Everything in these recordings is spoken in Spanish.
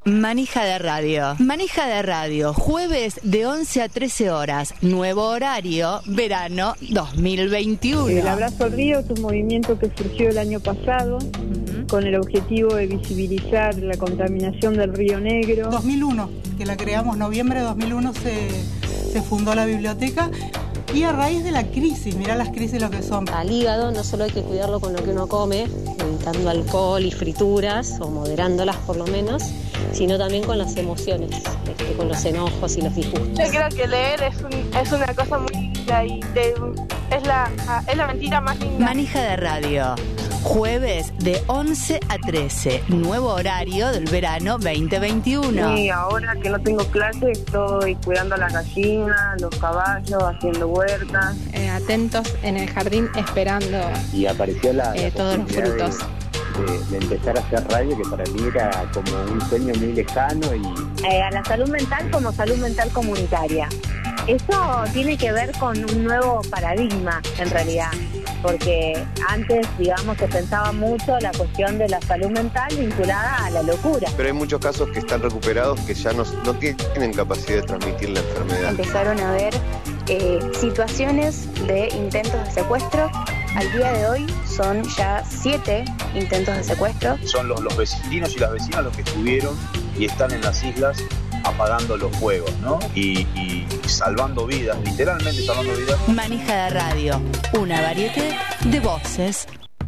Manija de Radio. Manija de Radio, jueves de 11 a 13 horas. Nuevo horario, verano 2021. El Abrazo al Río es un movimiento que surgió el año pasado con el objetivo de visibilizar la contaminación del Río Negro. 2001, que la creamos, noviembre de 2001 se fundó la biblioteca. Y a raíz de la crisis, mirá las crisis lo que son. Al hígado no solo hay que cuidarlo con lo que uno come, evitando alcohol y frituras, o moderándolas por lo menos, sino también con las emociones, con los enojos y los disgustos. Yo creo que leer es una cosa muy linda y es la mentira más linda. Manija de Radio, jueves de 11 a 13, nuevo horario del verano 2021. Sí, ahora que no tengo clase estoy cuidando a las gallinas, los caballos, haciendo huertas. Atentos en el jardín esperando y apareció todos los frutos. De empezar a hacer radio, que para mí era como un sueño muy lejano. A la salud mental como salud mental comunitaria. Eso tiene que ver con un nuevo paradigma, en realidad, porque antes, digamos, se pensaba mucho la cuestión de la salud mental vinculada a la locura. Pero hay muchos casos que están recuperados que ya no tienen capacidad de transmitir la enfermedad. Empezaron a haber situaciones de intentos de secuestro. Al día de hoy son ya 7 intentos de secuestro. Son los vecinos y las vecinas los que estuvieron y están en las islas apagando los fuegos, ¿no? Y salvando vidas, literalmente salvando vidas. Manija de Radio, una variedad de voces.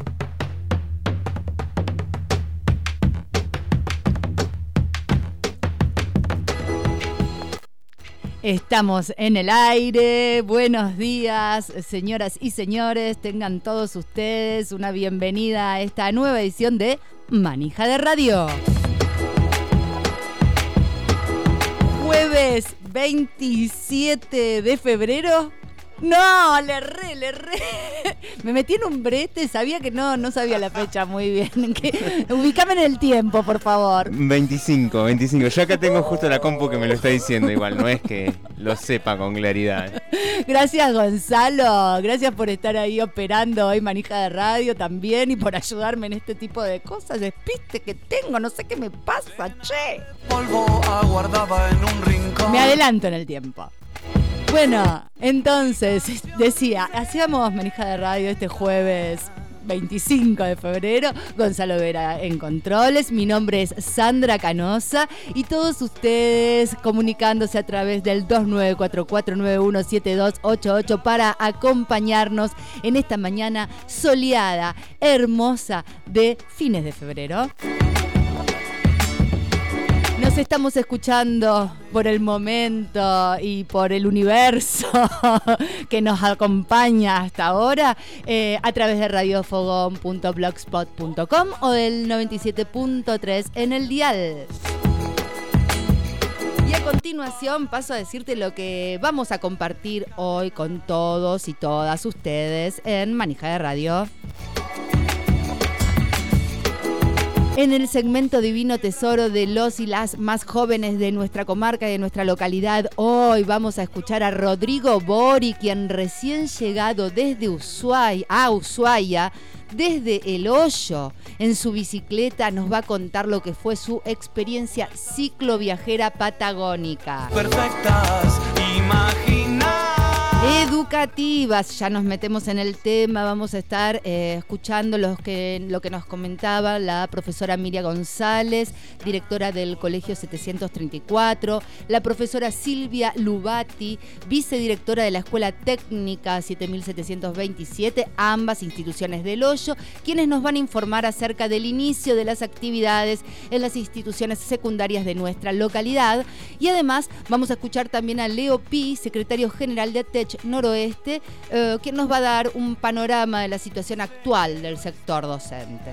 Estamos en el aire. Buenos días, señoras y señores. Tengan todos ustedes una bienvenida a esta nueva edición de Manija de Radio. Jueves 27 de febrero. No, le erré. Me metí en un brete, sabía que no sabía la fecha muy bien. Ubícame en el tiempo, por favor. 25. Yo acá tengo justo la compu que me lo está diciendo igual, no es que lo sepa con claridad. Gracias, Gonzalo. Gracias por estar ahí operando hoy Manija de Radio también y por ayudarme en este tipo de cosas. Despiste que tengo, no sé qué me pasa, che. Polvo aguardaba en un rincón. Me adelanto en el tiempo. Bueno, entonces, decía, hacíamos Manija de Radio este jueves 25 de febrero, Gonzalo Vera en controles, mi nombre es Sandra Canosa y todos ustedes comunicándose a través del 2944917288 para acompañarnos en esta mañana soleada, hermosa de fines de febrero. Nos estamos escuchando por el momento y por el universo que nos acompaña hasta ahora a través de radiofogón.blogspot.com o del 97.3 en el dial. Y a continuación paso a decirte lo que vamos a compartir hoy con todos y todas ustedes en Manija de Radio. En el segmento Divino Tesoro de los y las más jóvenes de nuestra comarca y de nuestra localidad, hoy vamos a escuchar a Rodrigo Bori, quien recién llegado desde Ushuaia, desde El Hoyo, en su bicicleta, nos va a contar lo que fue su experiencia cicloviajera patagónica. Perfectas, educativas, ya nos metemos en el tema, vamos a estar escuchando lo que nos comentaba la profesora Miriam González, directora del Colegio 734, la profesora Silvia Lubati, vicedirectora de la Escuela Técnica 7727, ambas instituciones del Hoyo, quienes nos van a informar acerca del inicio de las actividades en las instituciones secundarias de nuestra localidad. Y además vamos a escuchar también a Leo Pi, secretario general de ATECH Noroeste, quien nos va a dar un panorama de la situación actual del sector docente.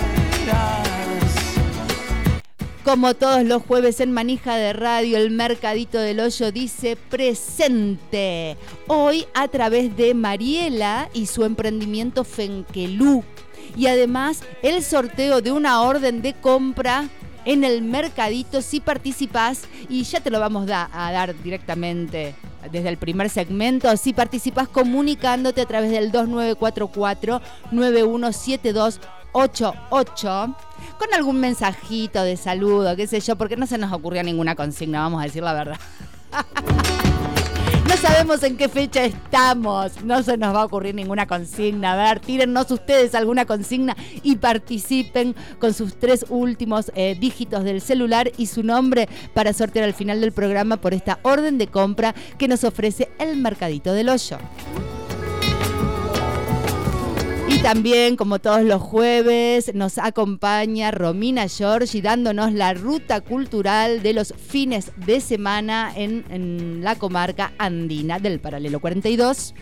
Como todos los jueves en Manija de Radio, el Mercadito del Hoyo dice presente. Hoy a través de Mariela y su emprendimiento Fenquelú. Y además el sorteo de una orden de compra en el Mercadito si participás, y ya te lo vamos a dar directamente desde el primer segmento, si participás comunicándote a través del 2944-9172 2288 con algún mensajito de saludo, qué sé yo, porque no se nos ocurrió ninguna consigna, vamos a decir la verdad. No sabemos en qué fecha estamos, no se nos va a ocurrir ninguna consigna. A ver, tírennos ustedes alguna consigna y participen con sus 3 últimos dígitos del celular y su nombre para sortear al final del programa por esta orden de compra que nos ofrece el Mercadito del Hoyo. Y también, como todos los jueves, nos acompaña Romina Giorgi dándonos la ruta cultural de los fines de semana en la comarca andina del Paralelo 42.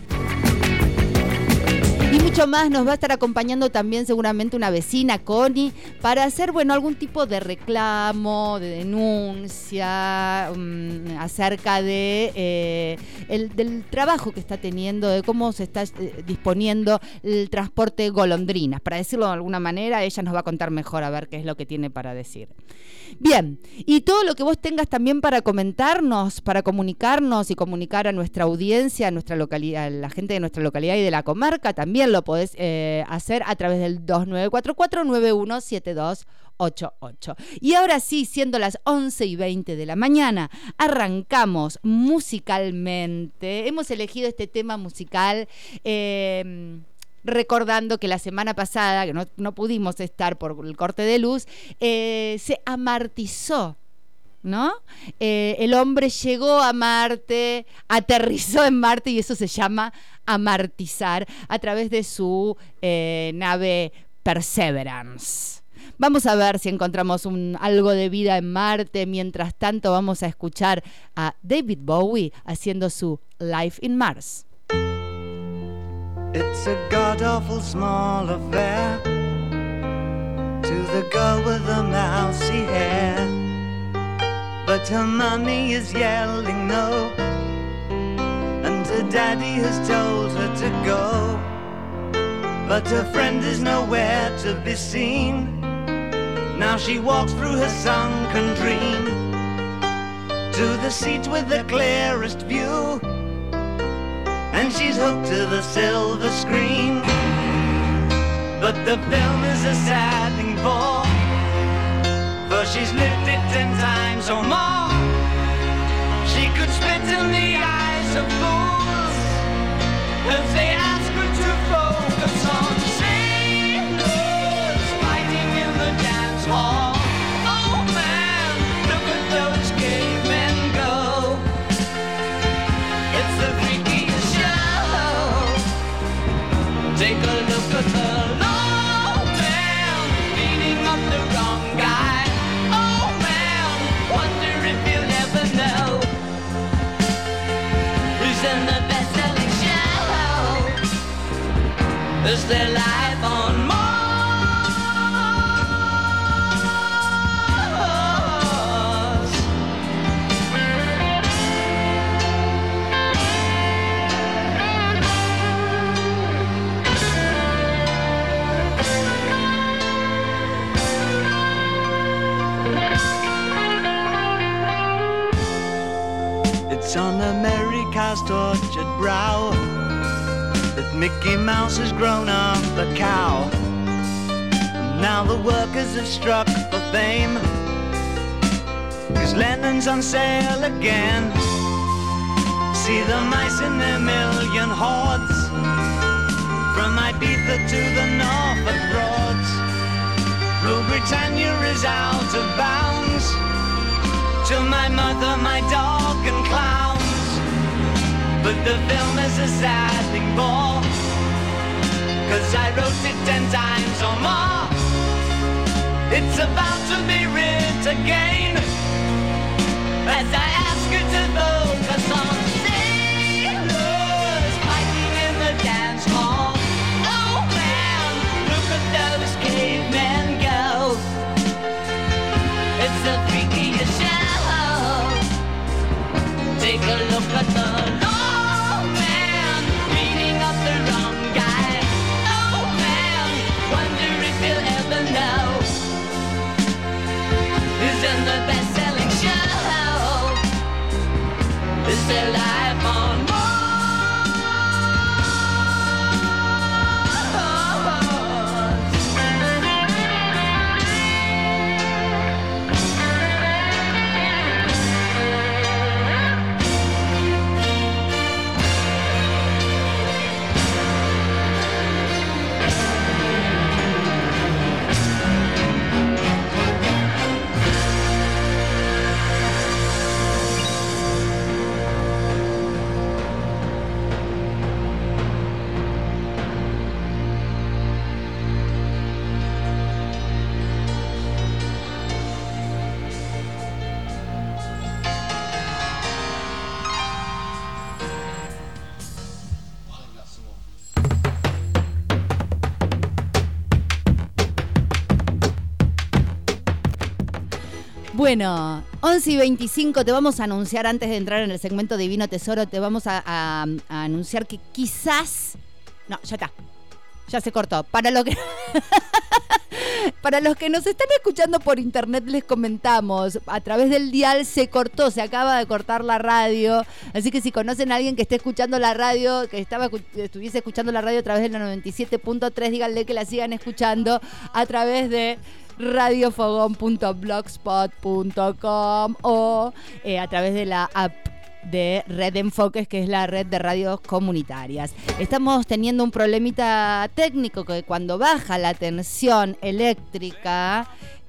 Y mucho más nos va a estar acompañando también seguramente una vecina, Connie, para hacer, algún tipo de reclamo, de denuncia acerca de del trabajo que está teniendo, de cómo se está disponiendo el transporte golondrinas. Para decirlo de alguna manera, ella nos va a contar mejor a ver qué es lo que tiene para decir. Bien, y todo lo que vos tengas también para comentarnos, para comunicarnos y comunicar a nuestra audiencia, a nuestra localidad, a la gente de nuestra localidad y de la comarca, también lo podés hacer a través del 2944-917288. Y ahora sí, siendo las 11:20 de la mañana, arrancamos musicalmente. Hemos elegido este tema musical recordando que la semana pasada, que no pudimos estar por el corte de luz, se amartizó, ¿no? El hombre llegó a Marte, aterrizó en Marte y eso se llama amartizar a través de su nave Perseverance. Vamos a ver si encontramos algo de vida en Marte. Mientras tanto vamos a escuchar a David Bowie haciendo su Life in Mars. It's a god-awful small affair to the girl with the mousy hair, but her mommy is yelling no, and her daddy has told her to go, but her friend is nowhere to be seen. Now she walks through her sunken dream to the seat with the clearest view, and she's hooked to the silver screen. But the film is a sad thing for she's lived it 10 times or more. She could spit in the eyes of fools if they ask her to focus on sailors fighting in the dance hall. Oh man, look at those cavemen go. It's the freakiest show. Take a look at the low man beating up the wrong guy. Oh man, wonder if you'll ever know who's in the best-selling show. Is their life on Mars? It's on America's tortured brow that Mickey Mouse has grown up a cow. And now the workers have struck for fame, 'cause Lennon's on sale again. See the mice in their million hordes, from Ibiza to the Norfolk Broads. Rule Britannia is out of bounds, to my mother, my dog and clowns. But the film is a sad thing for, 'cause I wrote it 10 times or more. It's about to be writ again, as I ask you to focus on sailors fighting in the dance hall. Oh man, look at those cavemen go. It's the freakiest show. Take a look at the low man beating up the wrong guy. Oh man, wonder if you'll ever know who's in the best-selling show. Bueno, 11:25 te vamos a anunciar, antes de entrar en el segmento Divino Tesoro, te vamos a anunciar que quizás... No, ya está. Ya se cortó. Para los que nos están escuchando por internet, les comentamos, a través del dial se cortó, se acaba de cortar la radio, así que si conocen a alguien que esté escuchando la radio, que estuviese escuchando la radio a través de la 97.3, díganle que la sigan escuchando a través de radiofogón.blogspot.com o a través de la app de Red Enfoques, que es la red de radios comunitarias. Estamos teniendo un problemita técnico que cuando baja la tensión eléctrica,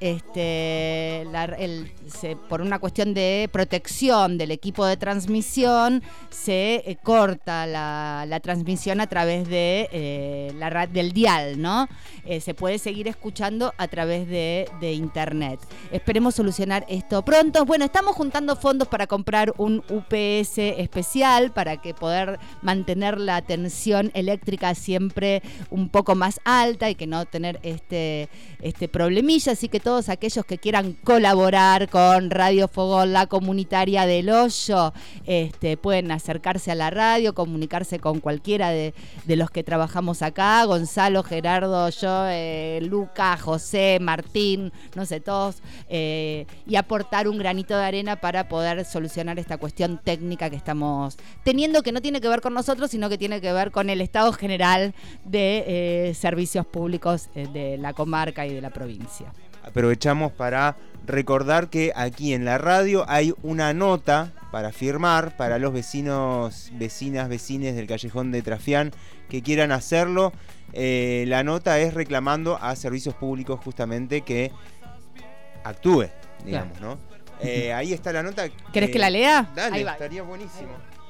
por una cuestión de protección del equipo de transmisión, se corta la transmisión a través de del dial, ¿no? Se puede seguir escuchando a través de internet. Esperemos solucionar esto pronto. Bueno, estamos juntando fondos para comprar un UPS especial para que poder mantener la tensión eléctrica siempre un poco más alta y que no tener este problemilla, así que todos aquellos que quieran colaborar con Radio Fogón, la comunitaria del Hoyo, pueden acercarse a la radio, comunicarse con cualquiera de los que trabajamos acá, Gonzalo, Gerardo, yo, Luca, José, Martín, no sé, todos, y aportar un granito de arena para poder solucionar esta cuestión técnica que estamos teniendo, que no tiene que ver con nosotros, sino que tiene que ver con el estado general de servicios públicos de la comarca y de la provincia. Aprovechamos para recordar que aquí en la radio hay una nota para firmar para los vecinos, vecines del Callejón de Trafián que quieran hacerlo. La nota es reclamando a servicios públicos justamente que actúe, digamos, ¿no? Ahí está la nota. ¿Querés que la lea? Dale, ahí va. Estaría buenísimo.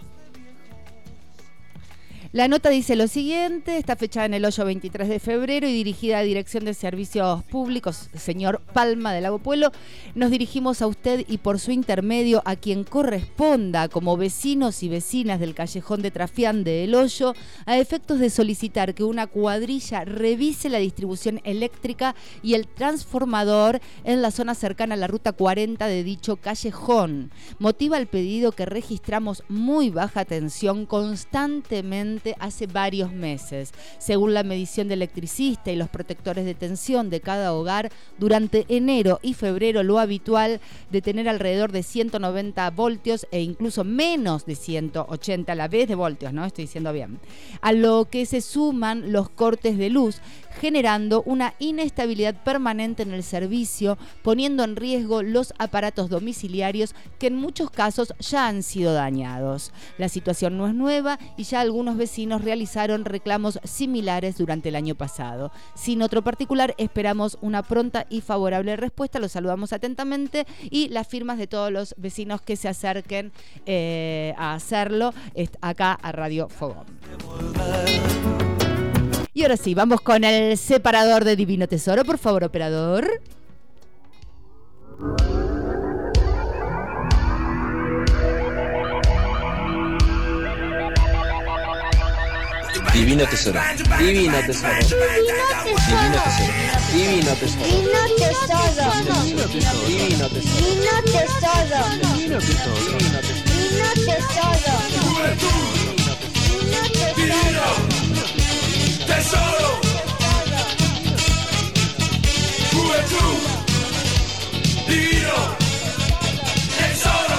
La nota dice lo siguiente, está fechada en el Hoyo 23 de febrero y dirigida a Dirección de Servicios Públicos, señor Palma de Lago Pueblo. Nos dirigimos a usted y por su intermedio a quien corresponda como vecinos y vecinas del Callejón de Trafián de El Hoyo, a efectos de solicitar que una cuadrilla revise la distribución eléctrica y el transformador en la zona cercana a la ruta 40 de dicho callejón. Motiva el pedido que registramos muy baja tensión constantemente hace varios meses. Según la medición del electricista y los protectores de tensión de cada hogar, durante enero y febrero lo habitual de tener alrededor de 190 voltios e incluso menos de 180 a la vez de voltios, ¿no? Estoy diciendo bien. A lo que se suman los cortes de luz, generando una inestabilidad permanente en el servicio, poniendo en riesgo los aparatos domiciliarios que en muchos casos ya han sido dañados. La situación no es nueva y ya algunos vecinos realizaron reclamos similares durante el año pasado. Sin otro particular, esperamos una pronta y favorable respuesta. Los saludamos atentamente y las firmas de todos los vecinos que se acerquen a hacerlo acá a Radio Fogón. Y ahora sí, vamos con el separador de Divino Tesoro. Por favor, operador. Divino Tesoro. Divino Tesoro. Divino Tesoro. Divino Tesoro. Divino Tesoro. Divino Tesoro. Divino Tesoro. Divino Tesoro. Divino Tesoro. Divino Tesoro. Juventud. Divino Tesoro.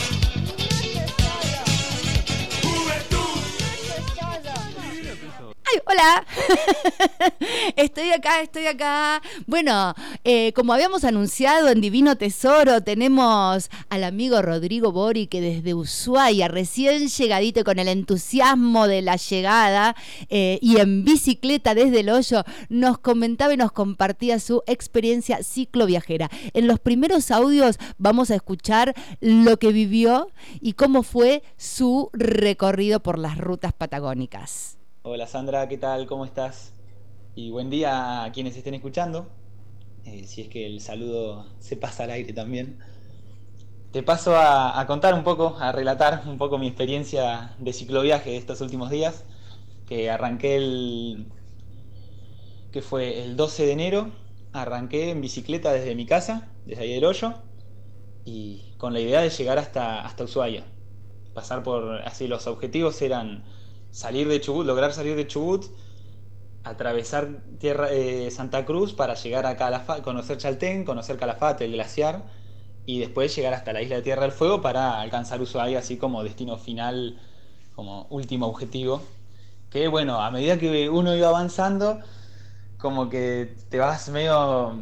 ¡Ay, hola! Estoy acá. Bueno, como habíamos anunciado en Divino Tesoro, tenemos al amigo Rodrigo Bori, que desde Ushuaia, recién llegadito con el entusiasmo de la llegada y en bicicleta desde El Hoyo, nos comentaba y nos compartía su experiencia cicloviajera. En los primeros audios vamos a escuchar lo que vivió y cómo fue su recorrido por las rutas patagónicas. Hola Sandra, ¿qué tal? ¿Cómo estás? Y buen día a quienes estén escuchando. Si es que el saludo se pasa al aire también. Te paso a contar un poco, a relatar un poco mi experiencia de cicloviaje de estos últimos días. Que arranqué que fue el 12 de enero. Arranqué en bicicleta desde mi casa, desde ahí del Hoyo. y con la idea de llegar hasta Ushuaia. Pasar por, así los objetivos eran salir de Chubut, lograr salir de Chubut, atravesar tierra, Santa Cruz para llegar a Calafate, conocer Chaltén, conocer Calafate, el glaciar, y después llegar hasta la isla de Tierra del Fuego para alcanzar Ushuaia así como destino final, como último objetivo. Que bueno, a medida que uno iba avanzando, como que te vas medio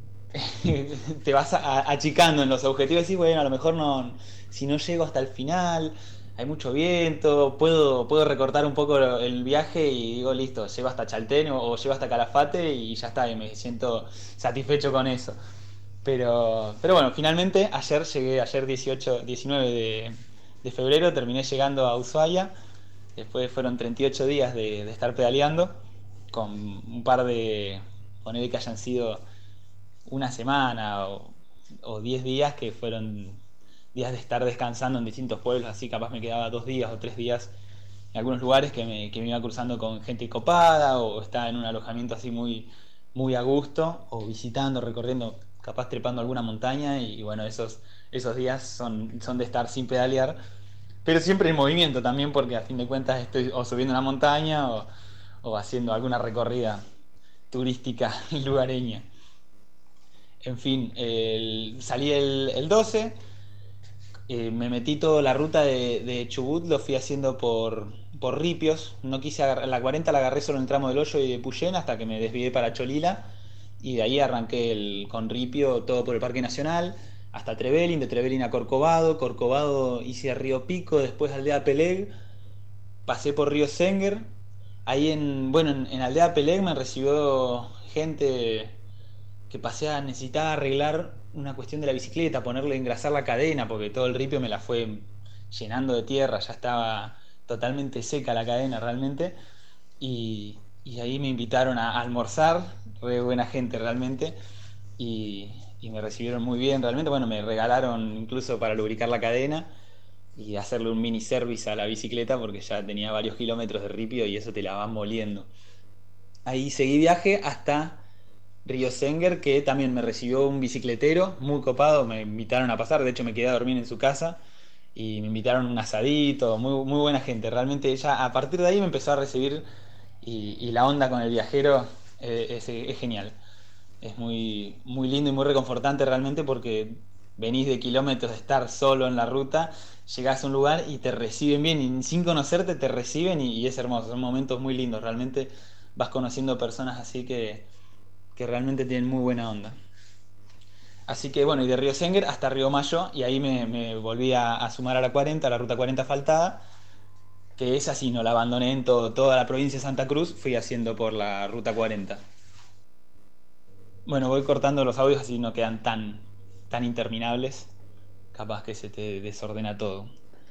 te vas achicando en los objetivos y decís, bueno, a lo mejor no, si no llego hasta el final, hay mucho viento, puedo recortar un poco el viaje y digo, listo, llego hasta Chaltén o llego hasta Calafate y ya está, y me siento satisfecho con eso. Pero bueno, finalmente ayer 19 de febrero, terminé llegando a Ushuaia. Después fueron 38 días de estar pedaleando, con un par de, ponele que hayan sido una semana o 10 días que fueron días de estar descansando en distintos pueblos, así capaz me quedaba 2 días o 3 días en algunos lugares que me iba cruzando con gente copada o estaba en un alojamiento así muy a gusto, o visitando, recorriendo, capaz trepando alguna montaña, y bueno, esos días son de estar sin pedalear, pero siempre en movimiento también, porque a fin de cuentas estoy o subiendo una montaña o haciendo alguna recorrida turística lugareña. En fin, salí el 12, me metí toda la ruta de Chubut, lo fui haciendo por ripios, no quise agarrar, la 40 la agarré solo en el tramo del Hoyo y de Puyén hasta que me desvié para Cholila, y de ahí arranqué con ripio todo por el Parque Nacional hasta Trevelin, de Trevelin a Corcovado hice a Río Pico, después Aldea Peleg, pasé por Río Senguer, ahí en Aldea Peleg me recibió gente que necesitaba arreglar una cuestión de la bicicleta, engrasar la cadena, porque todo el ripio me la fue llenando de tierra, ya estaba totalmente seca la cadena realmente, y ahí me invitaron a almorzar, re buena gente realmente, y me recibieron muy bien realmente. Bueno, me regalaron incluso para lubricar la cadena y hacerle un mini service a la bicicleta, porque ya tenía varios kilómetros de ripio y eso te la van moliendo. Ahí seguí viaje hasta Río Senguer, que también me recibió un bicicletero muy copado, me invitaron a pasar, de hecho me quedé a dormir en su casa y me invitaron un asadito, muy buena gente, realmente ella a partir de ahí me empezó a recibir, y la onda con el viajero es genial, es muy lindo y muy reconfortante realmente, porque venís de kilómetros de estar solo en la ruta, llegás a un lugar y te reciben bien, y sin conocerte te reciben, y es hermoso, son momentos muy lindos, realmente vas conociendo personas así que realmente tienen muy buena onda. Así que bueno, y de Río Senguer hasta Río Mayo, y ahí me volví a sumar a la 40, a la ruta 40 faltada, que esa sí no la abandoné en toda la provincia de Santa Cruz, fui haciendo por la ruta 40. Bueno, voy cortando los audios así no quedan tan interminables, capaz que se te desordena todo.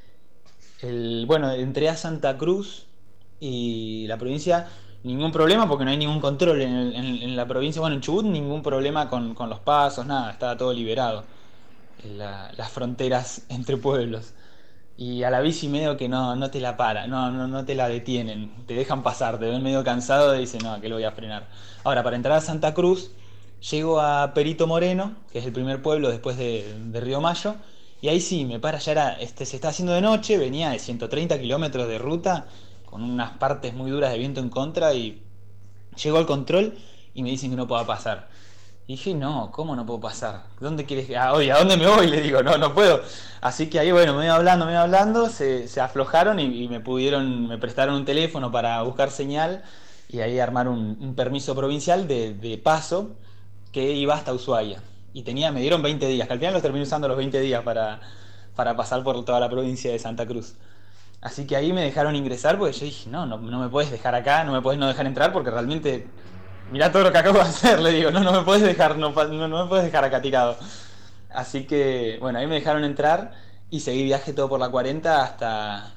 Bueno, entré a Santa Cruz y la provincia, ningún problema porque no hay ningún control en la provincia. Bueno, en Chubut ningún problema con los pasos, nada, estaba todo liberado, las fronteras entre pueblos. Y a la bici medio que no te la para, no te la detienen, te dejan pasar, te ven medio cansado y dicen, no, que lo voy a frenar. Ahora, para entrar a Santa Cruz, llego a Perito Moreno, que es el primer pueblo después de Río Mayo, y ahí sí, me para, ya se está haciendo de noche, venía de 130 kilómetros de ruta, con unas partes muy duras de viento en contra, y llego al control y me dicen que no puedo pasar. Y dije, no, ¿cómo no puedo pasar? ¿Dónde quieres que...? Oye, ¿a dónde me voy? Le digo, no puedo. Así que ahí, bueno, me iba hablando, se aflojaron y me prestaron un teléfono para buscar señal, y ahí armar un permiso provincial de paso que iba hasta Ushuaia. Y me dieron 20 días, que al final los terminé usando los 20 días para pasar por toda la provincia de Santa Cruz. Así que ahí me dejaron ingresar, porque yo dije, no me puedes dejar acá, no me puedes no dejar entrar, porque realmente, mirá todo lo que acabo de hacer, le digo, no me puedes dejar, no me puedes dejar acá tirado. Así que, bueno, ahí me dejaron entrar y seguí viaje todo por la 40 hasta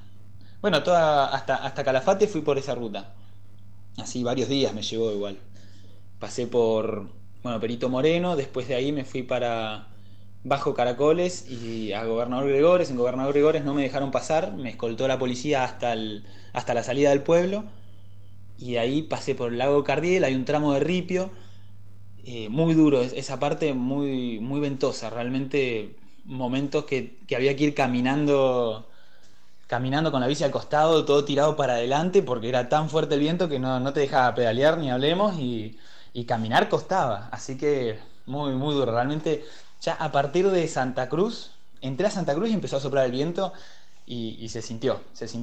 Calafate, fui por esa ruta. Así varios días me llevó igual. Pasé por, Perito Moreno, después de ahí me fui para Bajo Caracoles y a Gobernador Gregores. En Gobernador Gregores no me dejaron pasar, me escoltó la policía hasta la salida del pueblo, y ahí pasé por el lago Cardiel, hay un tramo de ripio, muy duro, esa parte muy ventosa, realmente momentos que había que ir caminando con la bici al costado, todo tirado para adelante, porque era tan fuerte el viento que no te dejaba pedalear, ni hablemos, y caminar costaba. Así que muy, muy duro. Realmente, ya a partir de Santa Cruz, entré a Santa Cruz y empezó a soplar el viento, y se sintió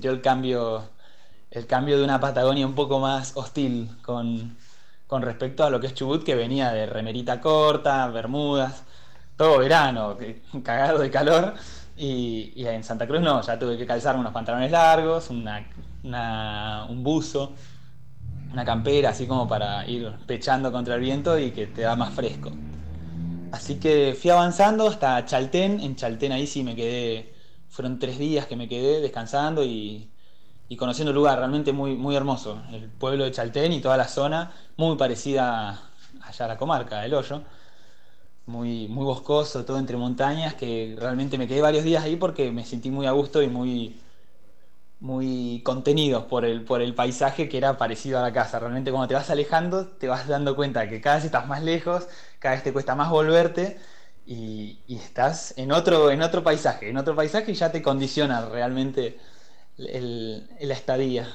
el cambio de una Patagonia un poco más hostil con respecto a lo que es Chubut, que venía de remerita corta, bermudas, todo verano, cagado de calor. Y en Santa Cruz no, ya tuve que calzarme unos pantalones largos, un buzo, una campera, así como para ir pechando contra el viento y que te da más fresco. Así que fui avanzando hasta Chaltén. En Chaltén ahí sí me quedé, fueron 3 días que me quedé descansando y conociendo el lugar, realmente muy, muy hermoso. El pueblo de Chaltén y toda la zona, muy parecida allá a la comarca, El Hoyo. Muy, muy boscoso, todo entre montañas, que realmente me quedé varios días ahí porque me sentí muy a gusto y muy, muy contenido por el paisaje, que era parecido a la casa. Realmente cuando te vas alejando te vas dando cuenta que cada vez estás más lejos, cada vez te cuesta más volverte y estás en otro paisaje, y ya te condiciona realmente la estadía.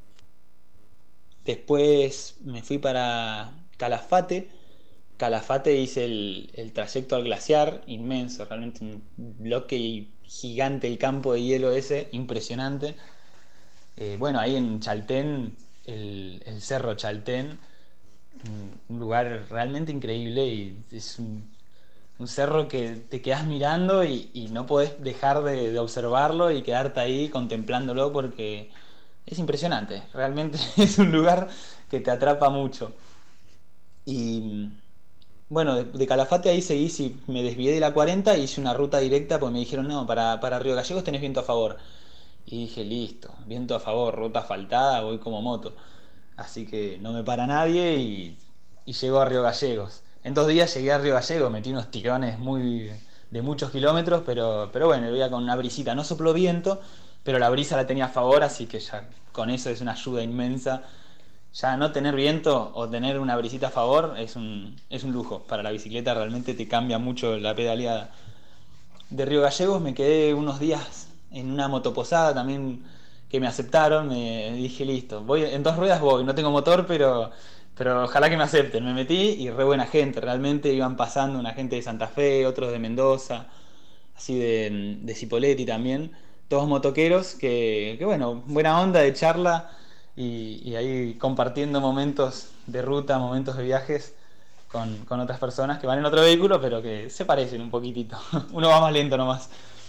Después me fui para Calafate. Calafate hice el trayecto al glaciar, inmenso, realmente un bloque gigante, el campo de hielo ese, impresionante. Bueno, ahí en Chaltén, el Cerro Chaltén, un lugar realmente increíble, y es un cerro que te quedas mirando y no podés dejar de observarlo y quedarte ahí contemplándolo, porque es impresionante, realmente es un lugar que te atrapa mucho. Y bueno, de Calafate ahí seguí, sí, me desvié de la 40 y hice una ruta directa porque me dijeron, no, para Río Gallegos tenés viento a favor. Y dije, listo, viento a favor, ruta asfaltada, voy como moto. Así que no me para nadie y llego a Río Gallegos. En 2 días llegué a Río Gallegos, metí unos tirones de muchos kilómetros, pero bueno, iba con una brisita. No sopló viento, pero la brisa la tenía a favor, así que ya con eso es una ayuda inmensa. Ya no tener viento o tener una brisita a favor es un lujo. Para la bicicleta realmente te cambia mucho la pedaleada. De Río Gallegos me quedé unos días en una motoposada también, que me aceptaron. Me dije, listo, voy en 2 ruedas, no tengo motor, pero ojalá que me acepten. Me metí y re buena gente, realmente iban pasando una gente de Santa Fe, otros de Mendoza, así de Cipolletti también, todos motoqueros que bueno, buena onda de charla y ahí compartiendo momentos de ruta, momentos de viajes con otras personas que van en otro vehículo, pero que se parecen un poquitito. Uno va más lento nomás.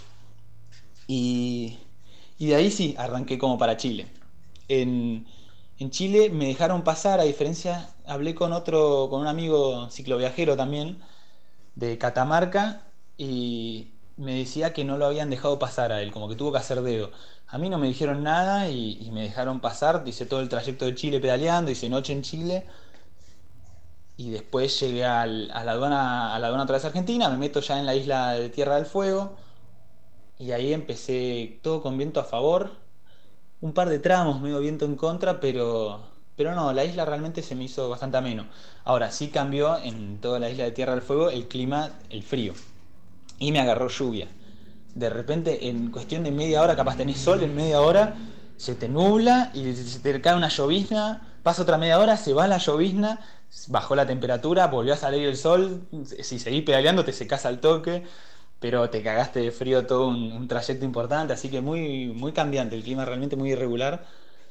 Y de ahí sí, arranqué como para Chile. En Chile me dejaron pasar, a diferencia, hablé con un amigo cicloviajero también, de Catamarca, y me decía que no lo habían dejado pasar a él, como que tuvo que hacer dedo. A mí no me dijeron nada y me dejaron pasar, hice todo el trayecto de Chile pedaleando, hice noche en Chile, y después llegué a la aduana otra vez argentina, me meto ya en la isla de Tierra del Fuego, y ahí empecé todo con viento a favor, un par de tramos medio viento en contra, pero no, la isla realmente se me hizo bastante ameno. Ahora sí cambió en toda la isla de Tierra del Fuego el clima, el frío, y me agarró lluvia. De repente, en cuestión de media hora, capaz tenés sol, en media hora se te nubla y se te cae una llovizna, pasa otra media hora, se va la llovizna, bajó la temperatura, volvió a salir el sol, si seguís pedaleando te secás al toque, pero te cagaste de frío todo un trayecto importante, así que muy, muy cambiante, el clima realmente muy irregular,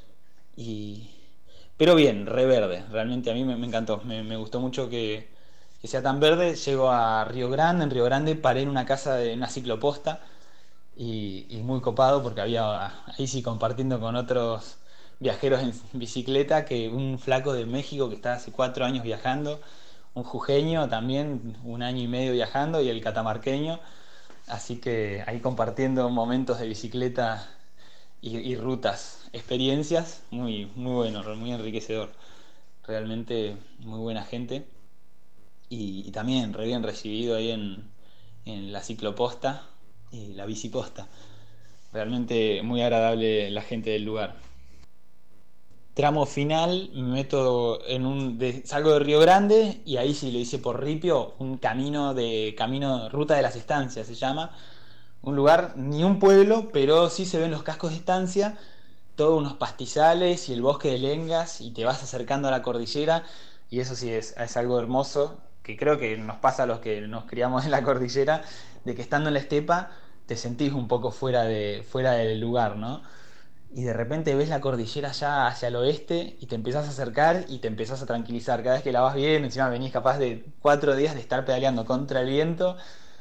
pero bien, re verde, realmente a mí me encantó, me gustó mucho que sea tan verde. Llego a Río Grande, en Río Grande paré en una casa de una cicloposta, y muy copado porque había ahí sí compartiendo con otros viajeros en bicicleta, que un flaco de México que está hace 4 años viajando, un jujeño también 1 año y medio viajando, y el catamarqueño, así que ahí compartiendo momentos de bicicleta y rutas, experiencias, muy, muy bueno, muy enriquecedor, realmente muy buena gente, y también re bien recibido ahí en la cicloposta y la biciposta. Realmente muy agradable la gente del lugar. tramo final me meto salgo de Río Grande y ahí sí lo hice por Ripio, un camino, Ruta de las Estancias se llama. Un lugar, ni un pueblo, pero sí se ven los cascos de estancia, todos unos pastizales y el bosque de lengas, y te vas acercando a la cordillera, y eso sí es algo hermoso, que creo que nos pasa a los que nos criamos en la cordillera, de que estando en la estepa te sentís un poco fuera del lugar, ¿no? Y de repente ves la cordillera ya hacia el oeste y te empezás a acercar y te empezás a tranquilizar. Cada vez que la vas bien, encima venís capaz de 4 días de estar pedaleando contra el viento,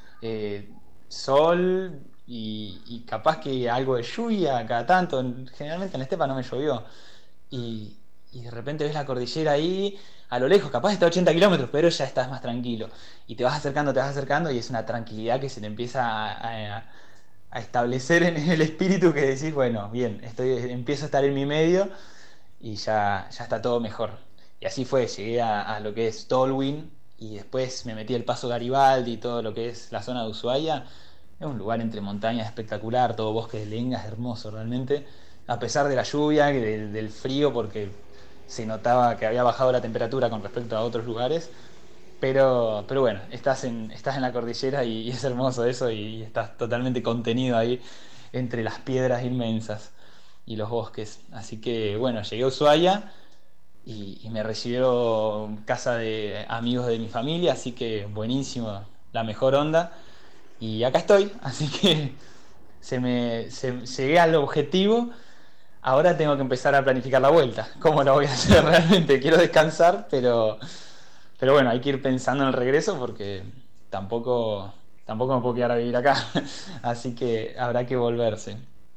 sol y capaz que algo de lluvia cada tanto. Generalmente en la estepa no me llovió. Y de repente ves la cordillera ahí, a lo lejos, capaz está a 80 kilómetros, pero ya estás más tranquilo. Y te vas acercando y es una tranquilidad que se te empieza a establecer en el espíritu, que decís, bueno, bien, empiezo a estar en mi medio y ya está todo mejor. Y así fue, llegué a lo que es Tolwyn y después me metí el Paso Garibaldi y todo lo que es la zona de Ushuaia. Es un lugar entre montañas espectacular, todo bosque de lengas, hermoso realmente, a pesar de la lluvia, del frío, porque se notaba que había bajado la temperatura con respecto a otros lugares. Pero bueno, estás en la cordillera y es hermoso eso, y estás totalmente contenido ahí entre las piedras inmensas y los bosques. Así que bueno, llegué a Ushuaia y me recibió casa de amigos de mi familia, así que buenísimo, la mejor onda. Y acá estoy, así que llegué al objetivo. Ahora tengo que empezar a planificar la vuelta. ¿Cómo la voy a hacer realmente? Quiero descansar, pero bueno, hay que ir pensando en el regreso porque tampoco me puedo quedar a vivir acá. Así que habrá que volverse.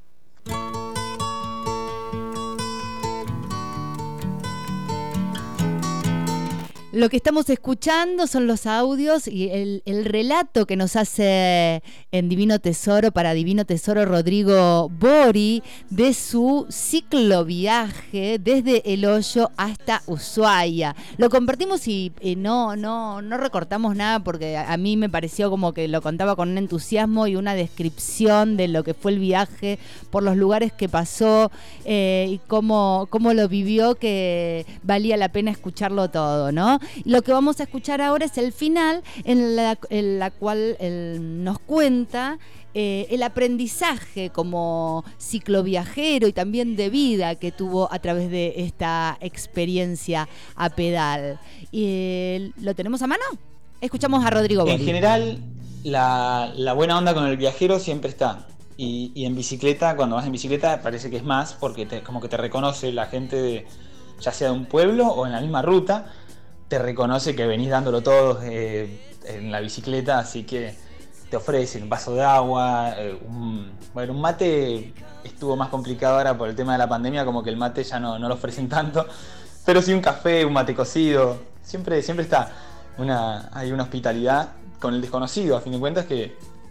Lo que estamos escuchando son los audios y el relato que nos hace en Divino Tesoro, para Divino Tesoro, Rodrigo Bori, de su cicloviaje desde El Hoyo hasta Ushuaia. Lo compartimos y no recortamos nada, porque a mí me pareció como que lo contaba con un entusiasmo y una descripción de lo que fue el viaje, por los lugares que pasó y cómo lo vivió, que valía la pena escucharlo todo, ¿no? Lo que vamos a escuchar ahora es el final, en la cual él nos cuenta el aprendizaje como cicloviajero y también de vida que tuvo a través de esta experiencia a pedal. ¿Lo tenemos a mano? Escuchamos a Rodrigo Bori. En general, la buena onda con el viajero siempre está. Y en bicicleta, cuando vas en bicicleta, parece que es más, porque como que te reconoce la gente, ya sea de un pueblo o en la misma ruta, te reconoce que venís dándolo todo en la bicicleta, así que te ofrecen un vaso de agua, un mate. Estuvo más complicado ahora por el tema de la pandemia, como que el mate ya no lo ofrecen tanto, pero sí un café, un mate cocido, siempre está hay una hospitalidad con el desconocido, a fin de cuentas, que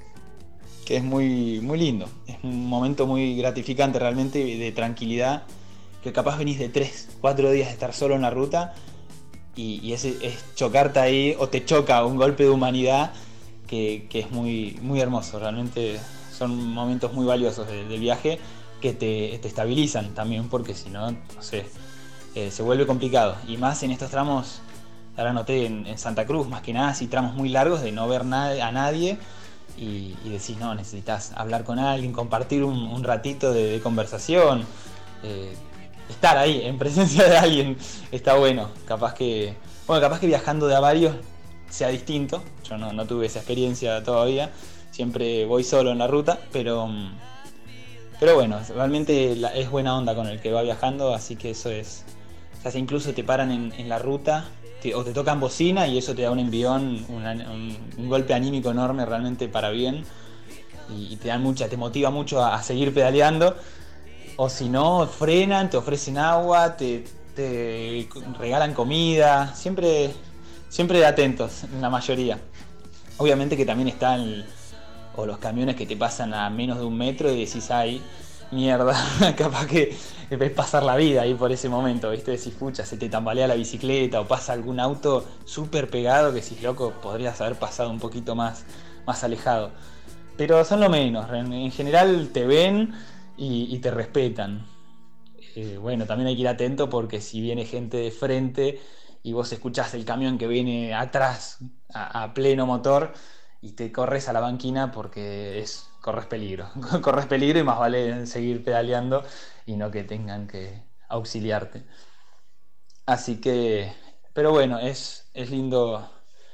es muy, muy lindo. Es un momento muy gratificante realmente, de tranquilidad, que capaz venís de 3-4 días de estar solo en la ruta y es chocarte ahí, o te choca un golpe de humanidad que es muy, muy hermoso. Realmente son momentos muy valiosos del viaje, que te estabilizan también, porque si no, se vuelve complicado. Y más en estos tramos, ahora noté en Santa Cruz, más que nada, así tramos muy largos de no ver a nadie, y decís, no, necesitas hablar con alguien, compartir un ratito de conversación, estar ahí en presencia de alguien está bueno. Capaz que viajando de a varios sea distinto. Yo no tuve esa experiencia todavía, siempre voy solo en la ruta, pero bueno, realmente es buena onda con el que va viajando, así que eso es. O sea, incluso te paran en la ruta, o te tocan bocina, y eso te da un envión, un golpe anímico enorme, realmente para bien, y te motiva mucho a seguir pedaleando. O si no, frenan, te ofrecen agua, te regalan comida, siempre atentos, en la mayoría. Obviamente que también están los camiones que te pasan a menos de 1 metro y decís, ay, mierda, capaz que ves pasar la vida ahí por ese momento, ¿viste? Decís, pucha, se te tambalea la bicicleta, o pasa algún auto súper pegado que decís, loco, podrías haber pasado un poquito más alejado. Pero son lo menos, en general te ven y te respetan. bueno, también hay que ir atento porque si viene gente de frente y vos escuchás el camión que viene atrás a pleno motor y te corres a la banquina porque corres peligro. Corres peligro y más vale seguir pedaleando y no que tengan que auxiliarte. Así que, pero bueno, es lindo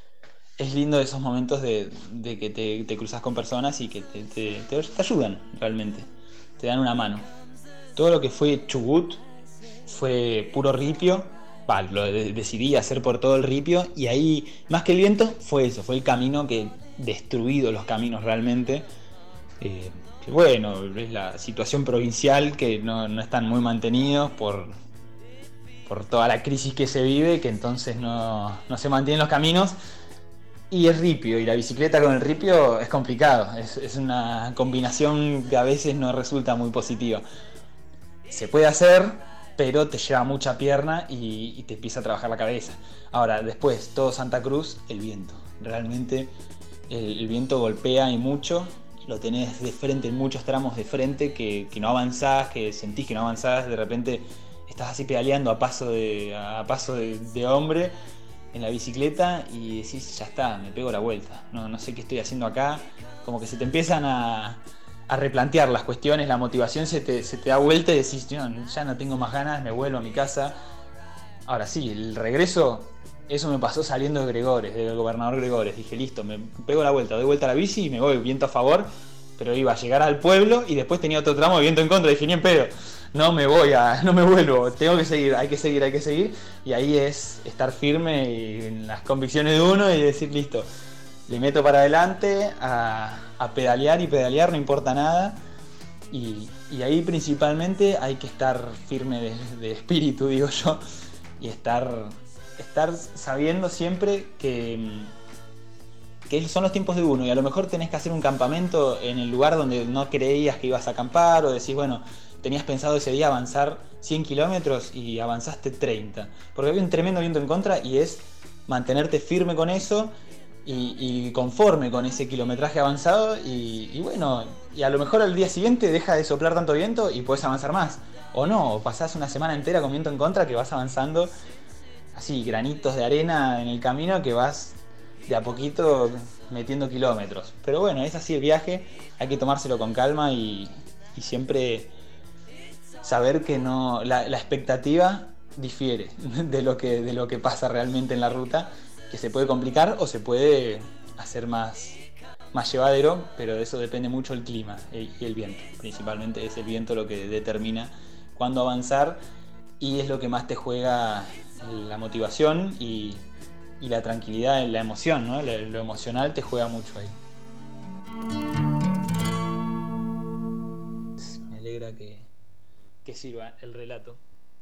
esos momentos de que te cruzas con personas y que te ayudan realmente, te dan una mano. Todo lo que fue Chubut fue puro ripio, lo decidí hacer por todo el ripio y ahí, más que el viento, fue eso, fue el camino que destruido los caminos realmente. Que bueno, es la situación provincial que no están muy mantenidos por toda la crisis que se vive, que entonces no se mantienen los caminos y es ripio, y la bicicleta con el ripio es complicado, es una combinación que a veces no resulta muy positiva. Se puede hacer, pero te lleva mucha pierna y te empieza a trabajar la cabeza. Ahora, después, todo Santa Cruz, el viento. Realmente el viento golpea y mucho, lo tenés de frente en muchos tramos de frente que no avanzás, que sentís que no avanzás, de repente estás así pedaleando a paso de hombre en la bicicleta y decís, ya está, me pego la vuelta, no sé qué estoy haciendo acá, como que se te empiezan a replantear las cuestiones, la motivación se te da vuelta y decís, ya no tengo más ganas, me vuelvo a mi casa. Ahora sí, el regreso, eso me pasó saliendo de Gregores, del gobernador Gregores. Dije, listo, me pego la vuelta, doy vuelta a la bici y me voy, viento a favor, pero iba a llegar al pueblo y después tenía otro tramo de viento en contra. Dije, ni en pedo, no me vuelvo, tengo que seguir, hay que seguir. Y ahí es estar firme y en las convicciones de uno y decir, listo, le meto para adelante a pedalear, no importa nada. Y ahí principalmente hay que estar firme de espíritu, digo yo, y estar sabiendo siempre que son los tiempos de uno, y a lo mejor tenés que hacer un campamento en el lugar donde no creías que ibas a acampar, o decís, bueno, tenías pensado ese día avanzar 100 kilómetros y avanzaste 30, porque había un tremendo viento en contra y es mantenerte firme con eso y conforme con ese kilometraje avanzado y bueno, y a lo mejor al día siguiente deja de soplar tanto viento y podés avanzar más, o no, o pasás una semana entera con viento en contra que vas avanzando así, granitos de arena en el camino que vas de a poquito metiendo kilómetros. Pero bueno, es así el viaje, hay que tomárselo con calma y siempre saber que no la expectativa difiere de lo que pasa realmente en la ruta, que se puede complicar o se puede hacer más llevadero, pero de eso depende mucho el clima y el viento. Principalmente es el viento lo que determina cuándo avanzar y es lo que más te juega la motivación y la tranquilidad, la emoción, ¿no? Lo emocional te juega mucho ahí. Me alegra que sirva el relato.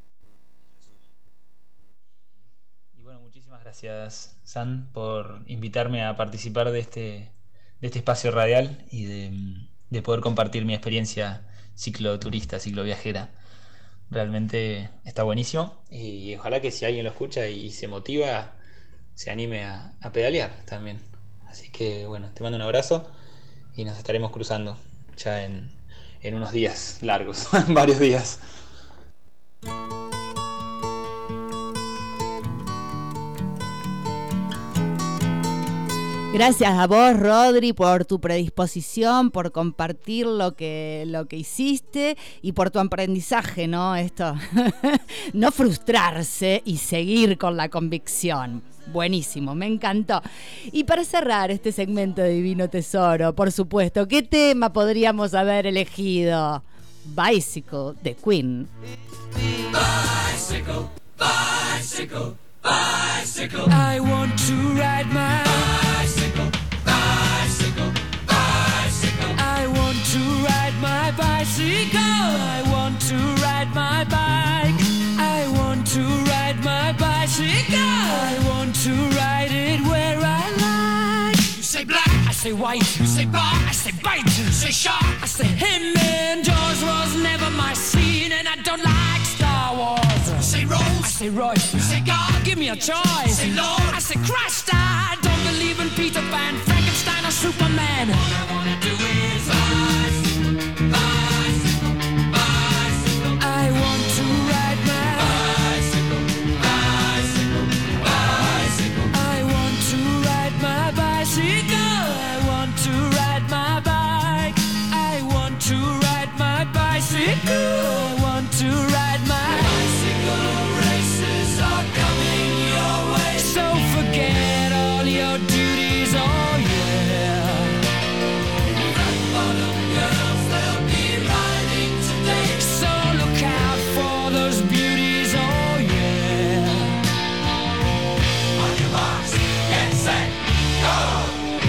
Y bueno, muchísimas gracias, San, por invitarme a participar de este espacio radial y de poder compartir mi experiencia cicloturista, cicloviajera. Realmente está buenísimo y ojalá que si alguien lo escucha y se motiva, se anime a pedalear también. Así que bueno, te mando un abrazo y nos estaremos cruzando ya en unos días largos, varios días. Gracias a vos, Rodri, por tu predisposición, por compartir lo que hiciste y por tu aprendizaje, ¿no? Esto, no frustrarse y seguir con la convicción. Buenísimo, me encantó. Y para cerrar este segmento de Divino Tesoro, por supuesto, ¿qué tema podríamos haber elegido? Bicycle, de Queen. Bicycle, bicycle, bicycle. I want to ride my bicycle, bicycle, bicycle. I want to ride my bicycle. I want to ride my bike. I want to ride my bicycle. I want to ride it where I like. You say black, I say white. You say bar, I say bite. You say shark, I say him. And Jaws was never my scene, and I don't like Star Wars. You say Rose, I say Royce. You say God, give me a choice. You say Lord, I say Christ. I don't believe in Peter Pan, Frankenstein or Superman. All I wanna do is bicycle, bicycle, bicycle. I want to bicycle. I want to ride my bicycle. Races are coming your way. So forget all your duties, oh yeah. Rock bottom girls, they'll be riding today. So look out for those beauties, oh yeah. On your marks, get set, go!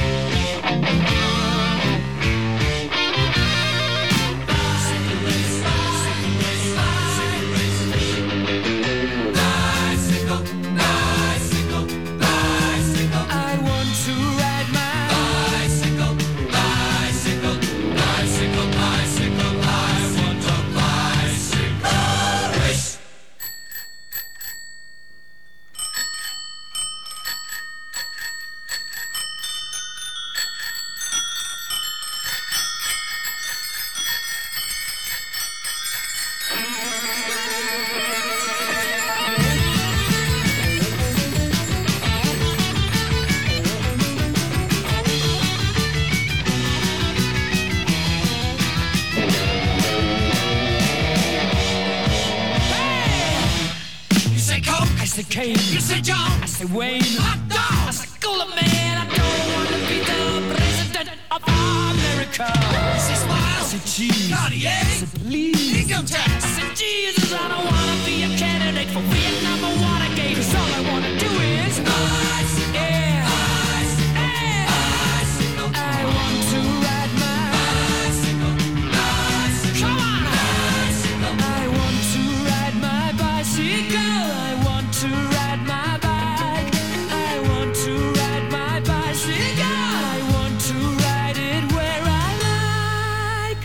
You say John, I say Wayne, hot dog, I say cooler man. I don't want to be the president of America. I say smile, I say cheese, Cartier, I say please, income tax, I say Jesus. I don't want to be a candidate for Vietnam or Watergate. 'Cause all I want to do is bicycle, yeah, bicycle, bicycle. I want to ride my bicycle, bicycle. Come on, bicycle. I want to ride my bicycle. I want to ride my bike. I want to ride my bicycle. I want to ride it where I like.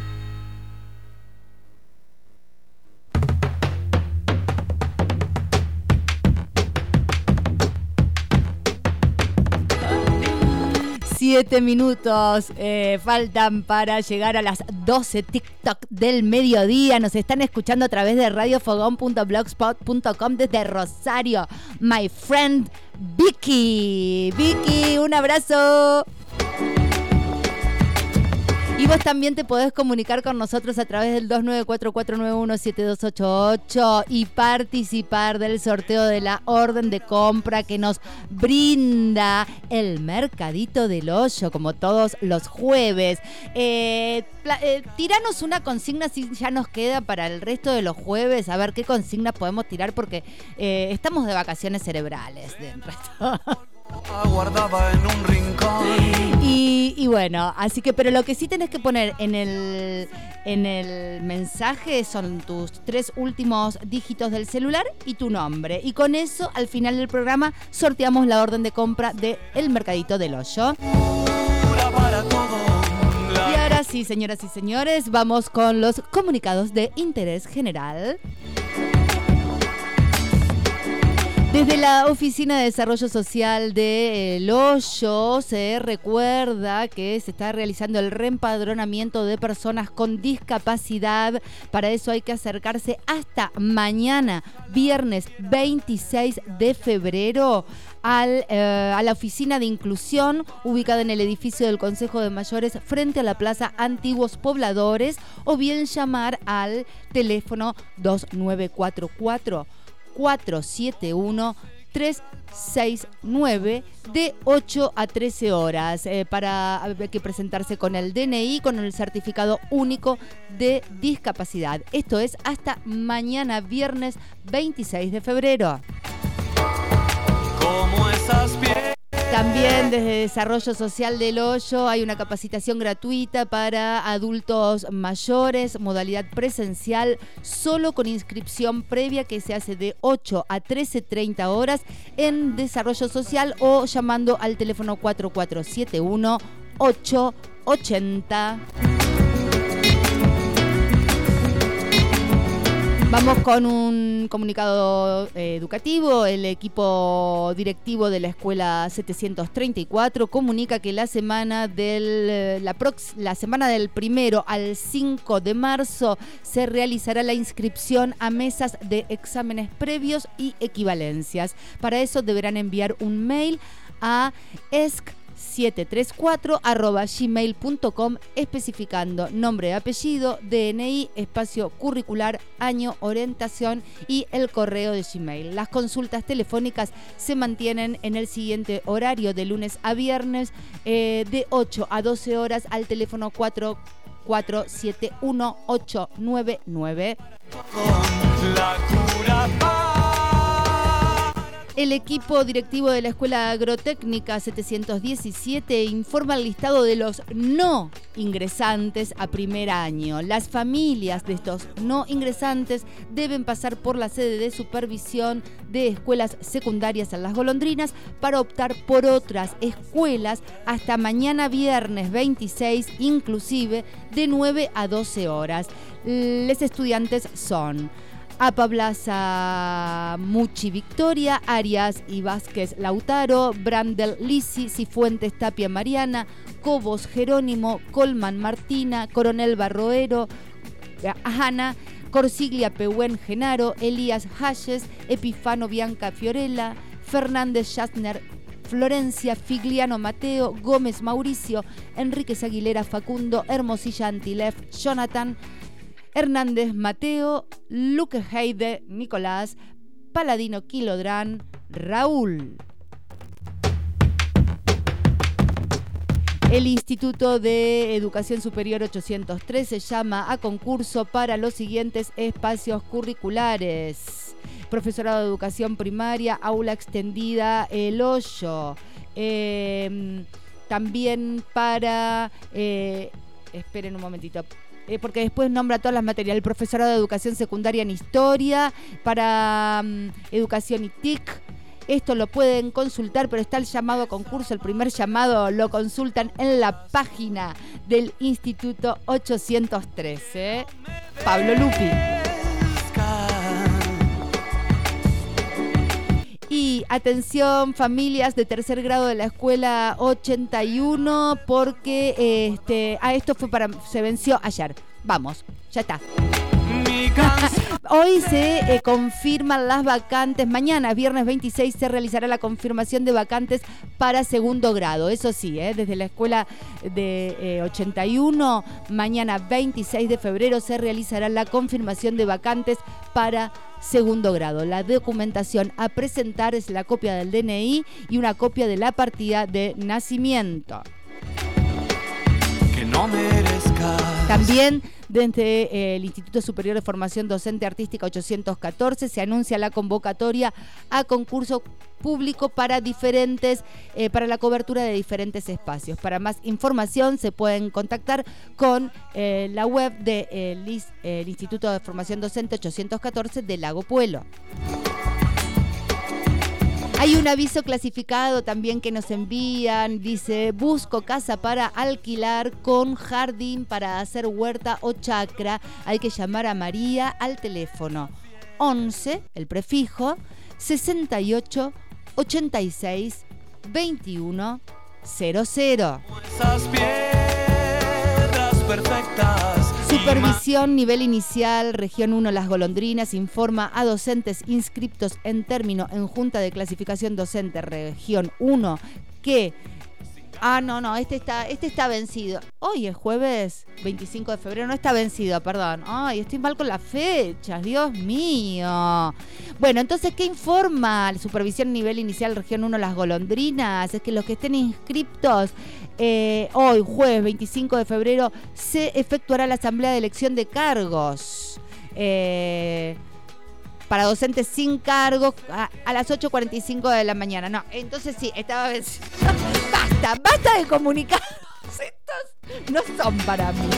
Siete minutos faltan para llegar a las 12 TikTok del mediodía. Nos están escuchando a través de radiofogón.blogspot.com desde Rosario. My friend Vicky. Vicky, un abrazo. Y vos también te podés comunicar con nosotros a través del 2944917288 y participar del sorteo de la orden de compra que nos brinda el Mercadito del Hoyo, como todos los jueves. Tiranos una consigna si ya nos queda para el resto de los jueves, a ver qué consigna podemos tirar, porque estamos de vacaciones cerebrales del resto. Guardaba en un rincón. Y bueno, así que, pero lo que sí tenés que poner en el mensaje son tus 3 últimos dígitos del celular y tu nombre. Y con eso, al final del programa, sorteamos la orden de compra de El Mercadito del Hoyo. Y ahora sí, señoras y señores, vamos con los comunicados de interés general. Desde la Oficina de Desarrollo Social de El Hoyo se recuerda que se está realizando el reempadronamiento de personas con discapacidad. Para eso hay que acercarse hasta mañana, viernes 26 de febrero, a la Oficina de Inclusión, ubicada en el edificio del Consejo de Mayores frente a la Plaza Antiguos Pobladores, o bien llamar al teléfono 2944 471-369 de 8 a 13 horas. Para hay que presentarse con el DNI, con el certificado único de discapacidad. Esto es hasta mañana, viernes 26 de febrero. Como esas piedras. También desde Desarrollo Social del Hoyo hay una capacitación gratuita para adultos mayores, modalidad presencial, solo con inscripción previa, que se hace de 8 a 13:30 horas en Desarrollo Social o llamando al teléfono 4471-880. Vamos con un comunicado educativo. El equipo directivo de la Escuela 734 comunica que la semana del 1 al 5 de marzo se realizará la inscripción a mesas de exámenes previos y equivalencias. Para eso deberán enviar un mail a 734@gmail.com, especificando nombre y apellido, DNI, espacio curricular, año, orientación y el correo de Gmail. Las consultas telefónicas se mantienen en el siguiente horario, de lunes a viernes, de 8 a 12 horas, al teléfono 4471899. El equipo directivo de la Escuela Agrotécnica 717 informa el listado de los no ingresantes a primer año. Las familias de estos no ingresantes deben pasar por la sede de supervisión de escuelas secundarias en Las Golondrinas para optar por otras escuelas hasta mañana viernes 26, inclusive de 9 a 12 horas. Los estudiantes son APA Plaza Muchi Victoria, Arias y Vázquez Lautaro, Brandel Lisi, Cifuentes Tapia Mariana, Cobos Jerónimo, Colman Martina, Coronel Barroero, Hanna, Corsiglia Pehuen Genaro, Elías Hayes, Epifano Bianca Fiorella, Fernández Schastner Florencia, Figliano Mateo, Gómez Mauricio, Enríquez Aguilera Facundo, Hermosilla Antilef Jonathan, Hernández Mateo, Luque Heide Nicolás, Paladino Quilodrán Raúl. El Instituto de Educación Superior 813 llama a concurso para los siguientes espacios curriculares: profesorado de educación primaria, aula extendida El Hoyo. También para... esperen un momentito, porque después nombra todas las materias. El profesorado de educación secundaria en historia, para educación y TIC. Esto lo pueden consultar, pero está el llamado a concurso. El primer llamado lo consultan en la página del Instituto 813. Pablo Lupi. Y atención, familias de tercer grado de la escuela 81, porque esto fue se venció ayer. Vamos, ya está. Hoy se confirman las vacantes. Mañana, viernes 26, se realizará la confirmación de vacantes para segundo grado. Eso sí, desde la escuela de 81, mañana 26 de febrero se realizará la confirmación de vacantes para segundo grado. La documentación a presentar es la copia del DNI y una copia de la partida de nacimiento. Que no merezcas. También desde el Instituto Superior de Formación Docente Artística 814 se anuncia la convocatoria a concurso público para la cobertura de diferentes espacios. Para más información se pueden contactar con la web del Instituto de Formación Docente 814 de Lago Puelo. Hay un aviso clasificado también que nos envían, dice: busco casa para alquilar con jardín para hacer huerta o chacra. Hay que llamar a María al teléfono 11, el prefijo, 68 86 21 00. Esas piedras perfectas. Supervisión nivel inicial, región 1 Las Golondrinas, informa a docentes inscriptos en término en Junta de Clasificación Docente región 1 que... este está vencido. Hoy es jueves 25 de febrero, no está vencido, perdón. Ay, estoy mal con las fechas, Dios mío. Bueno, entonces, ¿qué informa la Supervisión Nivel Inicial Región 1 Las Golondrinas? Es que los que estén inscriptos hoy, jueves 25 de febrero, se efectuará la asamblea de elección de cargos. Para docentes sin cargos a las 8:45 de la mañana. No, entonces sí, estaba vencido. Basta de comunicar. Estos no son para mí.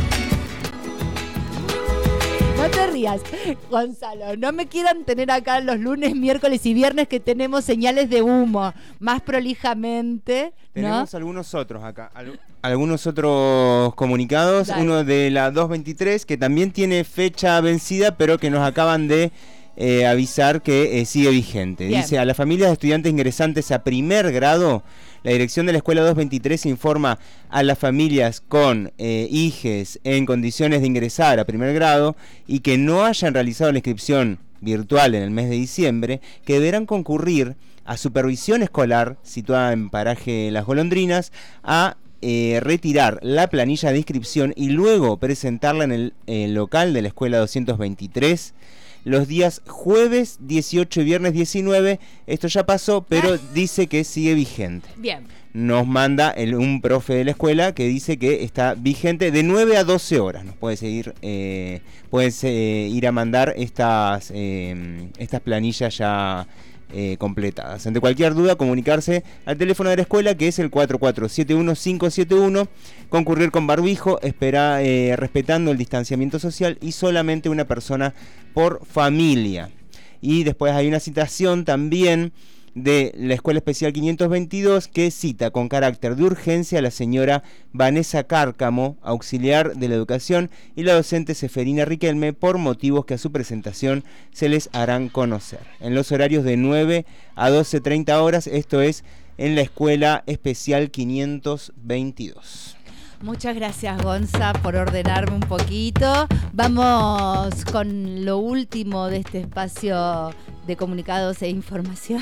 No te rías, Gonzalo. No me quieran tener acá los lunes, miércoles y viernes que tenemos señales de humo. Más prolijamente, ¿no? Tenemos algunos otros acá. Algunos otros comunicados. Dale. Uno de la 223 que también tiene fecha vencida, pero que nos acaban de avisar que sigue vigente. Bien. Dice: a las familias de estudiantes ingresantes a primer grado, la dirección de la escuela 223 informa a las familias con hijes en condiciones de ingresar a primer grado y que no hayan realizado la inscripción virtual en el mes de diciembre, que deberán concurrir a Supervisión Escolar, situada en Paraje Las Golondrinas, a retirar la planilla de inscripción y luego presentarla en el local de la escuela 223 los días jueves 18 y viernes 19. Esto ya pasó, pero dice que sigue vigente. Bien. Nos manda un profe de la escuela que dice que está vigente de 9 a 12 horas. Nos puedes ir a mandar estas planillas ya completadas. Ante cualquier duda, comunicarse al teléfono de la escuela, que es el 4471571, concurrir con barbijo, respetando el distanciamiento social y solamente una persona por familia. Y después hay una citación también de la Escuela Especial 522 que cita con carácter de urgencia a la señora Vanessa Cárcamo, auxiliar de la educación, y la docente Seferina Riquelme, por motivos que a su presentación se les harán conocer. En los horarios de 9 a 12:30 horas, esto es en la Escuela Especial 522. Muchas gracias, Gonza, por ordenarme un poquito. Vamos con lo último de este espacio de comunicados e información.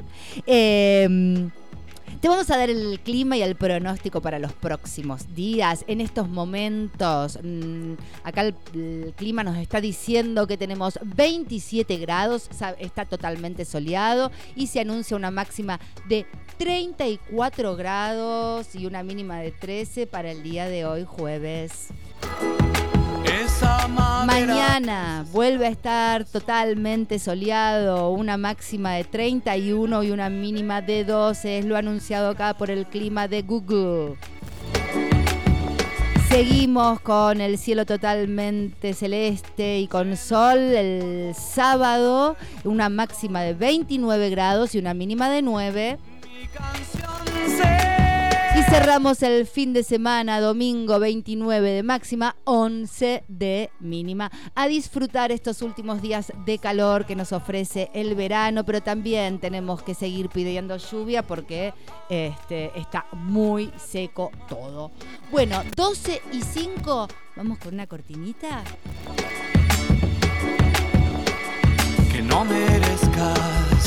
Te vamos a dar el clima y el pronóstico para los próximos días. En estos momentos, acá el clima nos está diciendo que tenemos 27 grados, está totalmente soleado y se anuncia una máxima de 34 grados y una mínima de 13 para el día de hoy, jueves. Mañana vuelve a estar totalmente soleado, una máxima de 31 y una mínima de 12, es lo anunciado acá por el clima de Google. Seguimos con el cielo totalmente celeste y con sol el sábado, una máxima de 29 grados y una mínima de 9. Y cerramos el fin de semana, domingo 29 de máxima, 11 de mínima. A disfrutar estos últimos días de calor que nos ofrece el verano, pero también tenemos que seguir pidiendo lluvia porque está muy seco todo. Bueno, 12:05, vamos con una cortinita. Que no merezcas.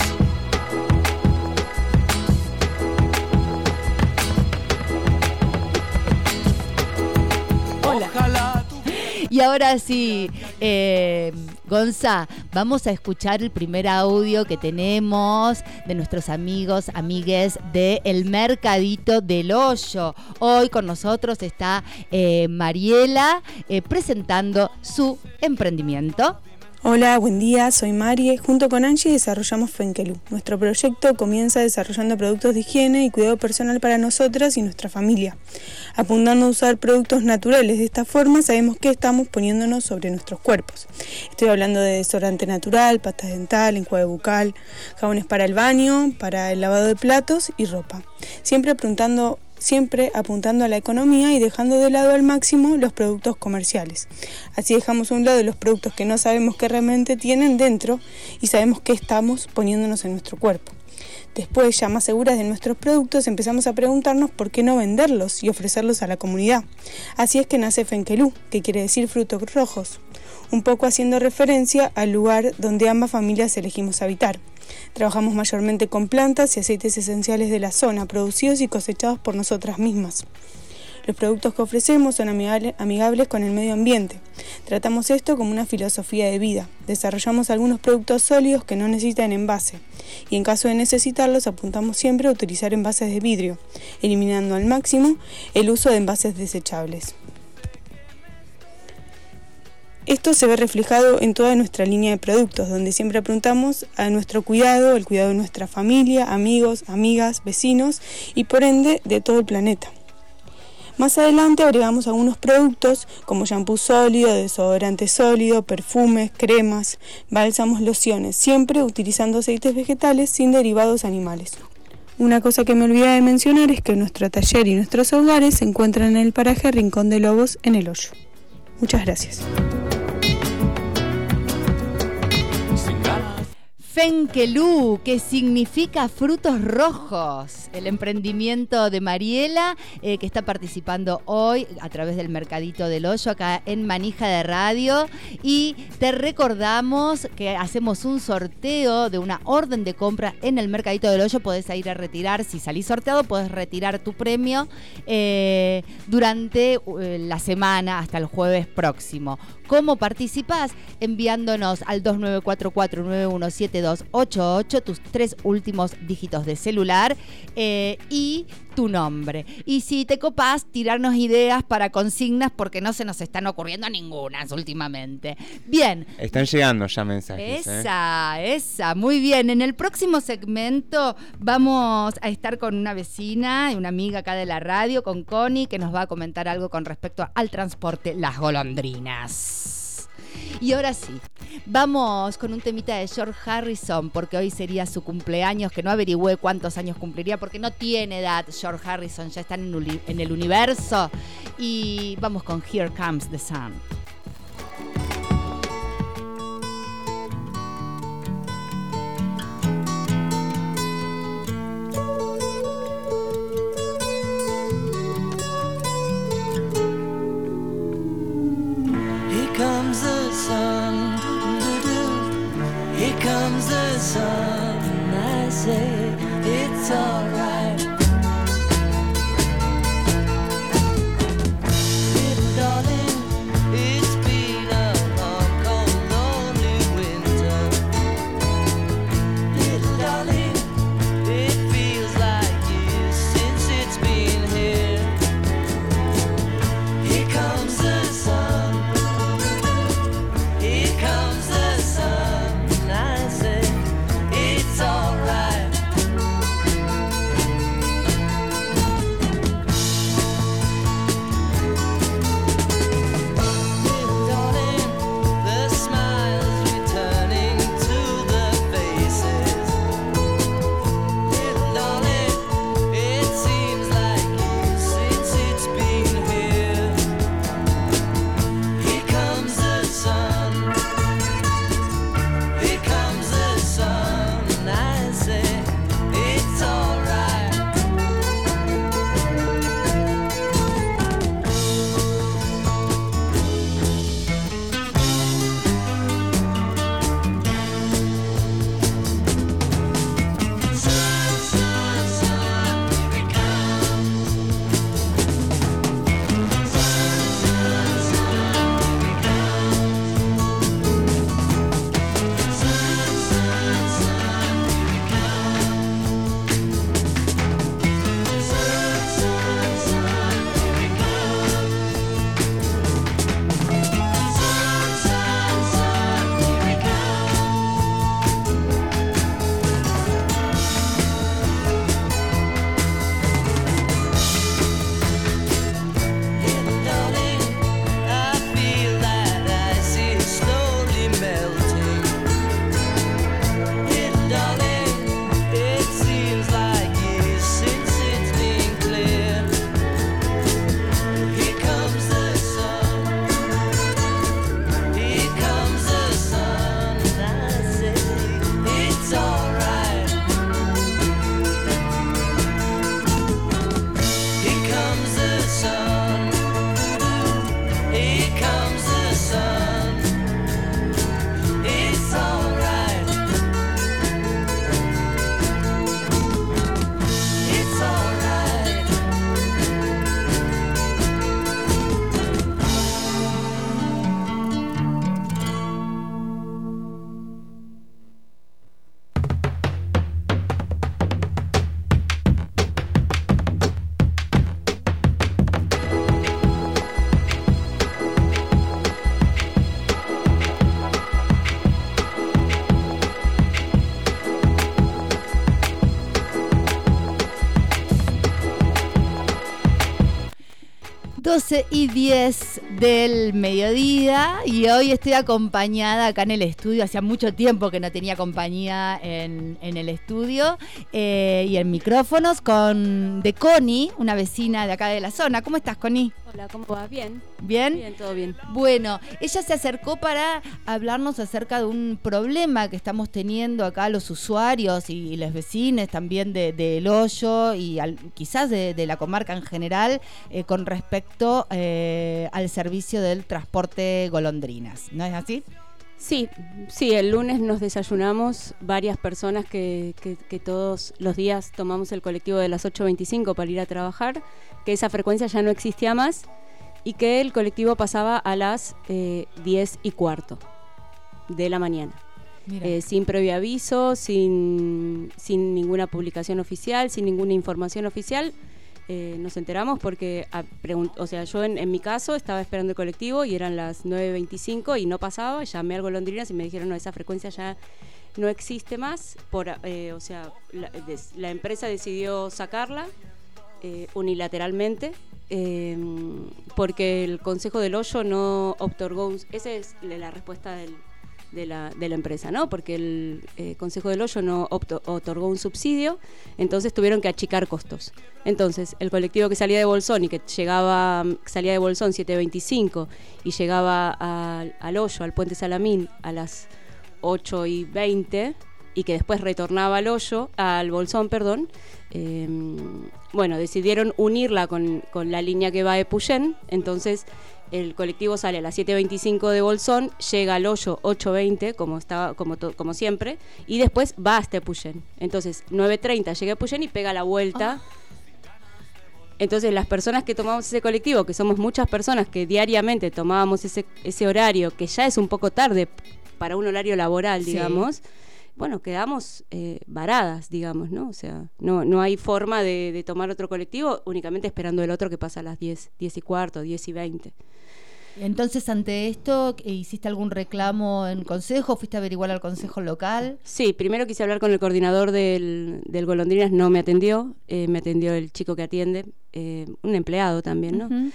Hola. Y ahora sí, Gonza, vamos a escuchar el primer audio que tenemos de nuestros amigues de El Mercadito del Hoyo. Hoy con nosotros está Mariela presentando su emprendimiento. Hola, buen día, soy Mari. Junto con Angie desarrollamos Fenkelú. Nuestro proyecto comienza desarrollando productos de higiene y cuidado personal para nosotras y nuestra familia. Apuntando a usar productos naturales, de esta forma sabemos qué estamos poniéndonos sobre nuestros cuerpos. Estoy hablando de desodorante natural, pasta dental, enjuague bucal, jabones para el baño, para el lavado de platos y ropa. Siempre apuntando a la economía y dejando de lado al máximo los productos comerciales. Así dejamos a un lado los productos que no sabemos qué realmente tienen dentro y sabemos qué estamos poniéndonos en nuestro cuerpo. Después, ya más seguras de nuestros productos, empezamos a preguntarnos por qué no venderlos y ofrecerlos a la comunidad. Así es que nace Fenkelú, que quiere decir frutos rojos, un poco haciendo referencia al lugar donde ambas familias elegimos habitar. Trabajamos mayormente con plantas y aceites esenciales de la zona, producidos y cosechados por nosotras mismas. Los productos que ofrecemos son amigables con el medio ambiente. Tratamos esto como una filosofía de vida. Desarrollamos algunos productos sólidos que no necesitan envase. Y en caso de necesitarlos, apuntamos siempre a utilizar envases de vidrio, eliminando al máximo el uso de envases desechables. Esto se ve reflejado en toda nuestra línea de productos, donde siempre apuntamos a nuestro cuidado, el cuidado de nuestra familia, amigos, amigas, vecinos y por ende de todo el planeta. Más adelante agregamos algunos productos como shampoo sólido, desodorante sólido, perfumes, cremas, bálsamos, lociones, siempre utilizando aceites vegetales sin derivados animales. Una cosa que me olvidé de mencionar es que nuestro taller y nuestros hogares se encuentran en el paraje Rincón de Lobos en El Hoyo. Muchas gracias. Fenkelú, que significa frutos rojos, el emprendimiento de Mariela, que está participando hoy a través del Mercadito del Hoyo acá en Manija de Radio. Y te recordamos que hacemos un sorteo de una orden de compra en el Mercadito del Hoyo. Podés ir a retirar, si salís sorteado, podés retirar tu premio durante la semana hasta el jueves próximo. ¿Cómo participás? Enviándonos al 2944-917288 tus 3 últimos dígitos de celular y tu nombre. Y si te copás, tirarnos ideas para consignas porque no se nos están ocurriendo ninguna últimamente. Bien. Están llegando ya mensajes. Esa, muy bien. En el próximo segmento vamos a estar con una vecina y una amiga acá de la radio, con Connie, que nos va a comentar algo con respecto al transporte, las golondrinas. Y ahora sí, vamos con un temita de George Harrison, porque hoy sería su cumpleaños, que no averigüé cuántos años cumpliría, porque no tiene edad George Harrison, ya está en el universo. Y vamos con Here Comes the Sun. Comes the sun, here comes the sun, I say it's alright. Little darling, it's been a long, cold, lonely winter. Little darling, it feels like years since it's been here. Here comes the sun. del mediodía y hoy estoy acompañada acá en el estudio. Hacía mucho tiempo que no tenía compañía en el estudio y en micrófonos de Connie, una vecina de acá de la zona. ¿Cómo estás, Connie? Hola, ¿cómo va? ¿Bien? ¿Bien? Bien, todo bien. Bueno, ella se acercó para hablarnos acerca de un problema que estamos teniendo acá los usuarios y los vecinos también del Hoyo y quizás de la comarca en general con respecto al servicio del transporte golondrinas. ¿No es así? Sí, el lunes nos desayunamos varias personas que todos los días tomamos el colectivo de las 8:25 para ir a trabajar, que esa frecuencia ya no existía más y que el colectivo pasaba a las 10:15 de la mañana. Sin previo aviso, sin ninguna publicación oficial, sin ninguna información oficial. Nos enteramos porque, yo en mi caso estaba esperando el colectivo y eran las 9:25 y no pasaba, llamé al Golondrinas y me dijeron, no, esa frecuencia ya no existe más, la empresa decidió sacarla unilateralmente porque el Consejo del Hoyo no otorgó, esa es la respuesta de la empresa, ¿no? Porque el Consejo del Hoyo no otorgó un subsidio, entonces tuvieron que achicar costos. Entonces, el colectivo que salía de Bolsón y que salía de Bolsón 7:25 y llegaba al Hoyo, al Puente Salamín, a las 8:20 y que después retornaba al Bolsón, decidieron unirla con la línea que va a Epuyén. Entonces el colectivo sale a las 7:25 de Bolsón, llega al Hoyo 8:20 como siempre, y después va hasta Epuyén. Entonces 9:30 llega a Epuyén y pega la vuelta. Entonces las personas que tomamos ese colectivo, que somos muchas personas que diariamente tomábamos ese horario, que ya es un poco tarde para un horario laboral, digamos, quedamos varadas, digamos, ¿no? O sea, no hay forma de tomar otro colectivo, únicamente esperando el otro que pasa a las 10:15, 10:20. Entonces, ante esto, ¿hiciste algún reclamo en consejo? ¿Fuiste a averiguar al consejo local? Sí, primero quise hablar con el coordinador del Golondrinas, no me atendió, me atendió el chico que atiende, un empleado también, ¿no? Uh-huh.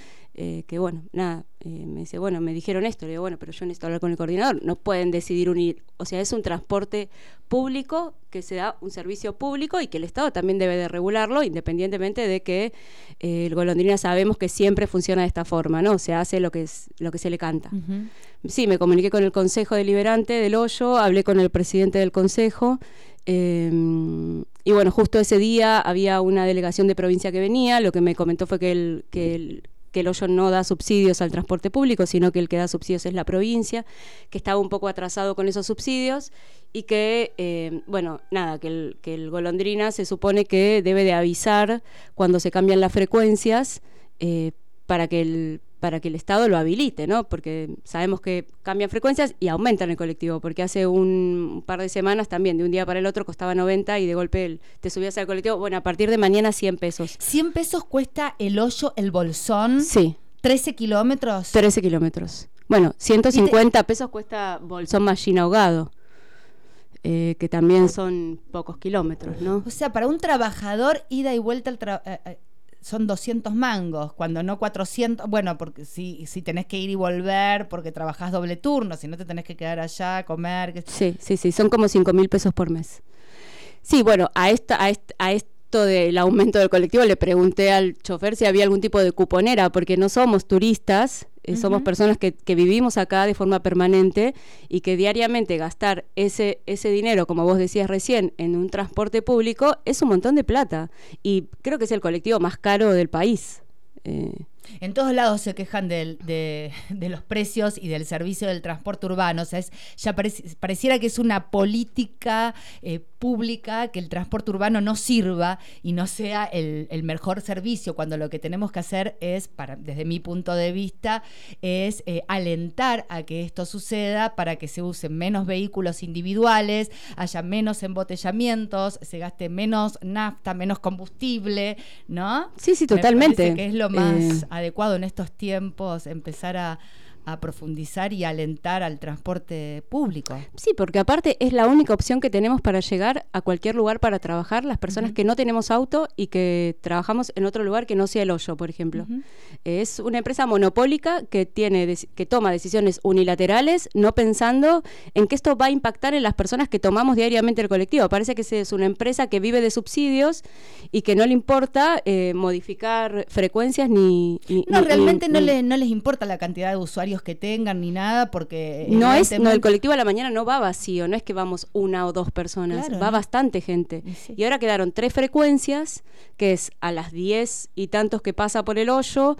Me dice, me dijeron esto, le digo, pero yo necesito hablar con el coordinador, no pueden decidir unir, o sea, es un transporte público que se da un servicio público y que el Estado también debe de regularlo, independientemente de que el Golondrina sabemos que siempre funciona de esta forma, ¿no? Se hace lo que se le canta. Uh-huh. Sí, me comuniqué con el Consejo Deliberante del Hoyo, hablé con el presidente del Consejo, y justo ese día había una delegación de provincia que venía, lo que me comentó fue que el Hoyo no da subsidios al transporte público, sino que el que da subsidios es la provincia, que estaba un poco atrasado con esos subsidios y que, que el Golondrina se supone que debe de avisar cuando se cambian las frecuencias para que el Estado lo habilite, ¿no? Porque sabemos que cambian frecuencias y aumentan el colectivo, porque hace un par de semanas también, de un día para el otro, costaba 90 y de golpe te subías al colectivo. Bueno, a partir de mañana 100 pesos. ¿100 pesos cuesta el Hoyo, el Bolsón? Sí. ¿13 kilómetros? 13 kilómetros. 150 pesos cuesta Bolsón Mallín Ahogado, que también son pocos kilómetros, ¿no? O sea, para un trabajador, ida y vuelta son 200 mangos, cuando no 400, porque si tenés que ir y volver, porque trabajás doble turno, si no te tenés que quedar allá, comer. Sí, son como 5.000 pesos por mes. Sí, a esto del aumento del colectivo le pregunté al chofer si había algún tipo de cuponera, porque no somos turistas, somos personas que vivimos acá de forma permanente y que diariamente gastar ese dinero, como vos decías recién, en un transporte público es un montón de plata y creo que es el colectivo más caro del país. En todos lados se quejan de los precios y del servicio del transporte urbano. O sea, pareciera que es una política pública que el transporte urbano no sirva y no sea el mejor servicio, cuando lo que tenemos que hacer es, desde mi punto de vista, es alentar a que esto suceda para que se usen menos vehículos individuales, haya menos embotellamientos, se gaste menos nafta, menos combustible, ¿no? Sí, totalmente. Me parece que es lo más adecuado en estos tiempos, empezar a a profundizar y alentar al transporte público. Sí, porque aparte es la única opción que tenemos para llegar a cualquier lugar para trabajar, las personas que no tenemos auto y que trabajamos en otro lugar que no sea El Hoyo, por ejemplo. Es una empresa monopólica que toma decisiones unilaterales, no pensando en que esto va a impactar en las personas que tomamos diariamente el colectivo. Parece que es una empresa que vive de subsidios y que no le importa modificar frecuencias realmente no les importa la cantidad de usuarios que tengan ni nada, porque el colectivo a la mañana no va vacío, no es que vamos una o dos personas, va bastante gente. Y ahora quedaron 3 frecuencias, que es a las 10 y tantos que pasa por El Hoyo,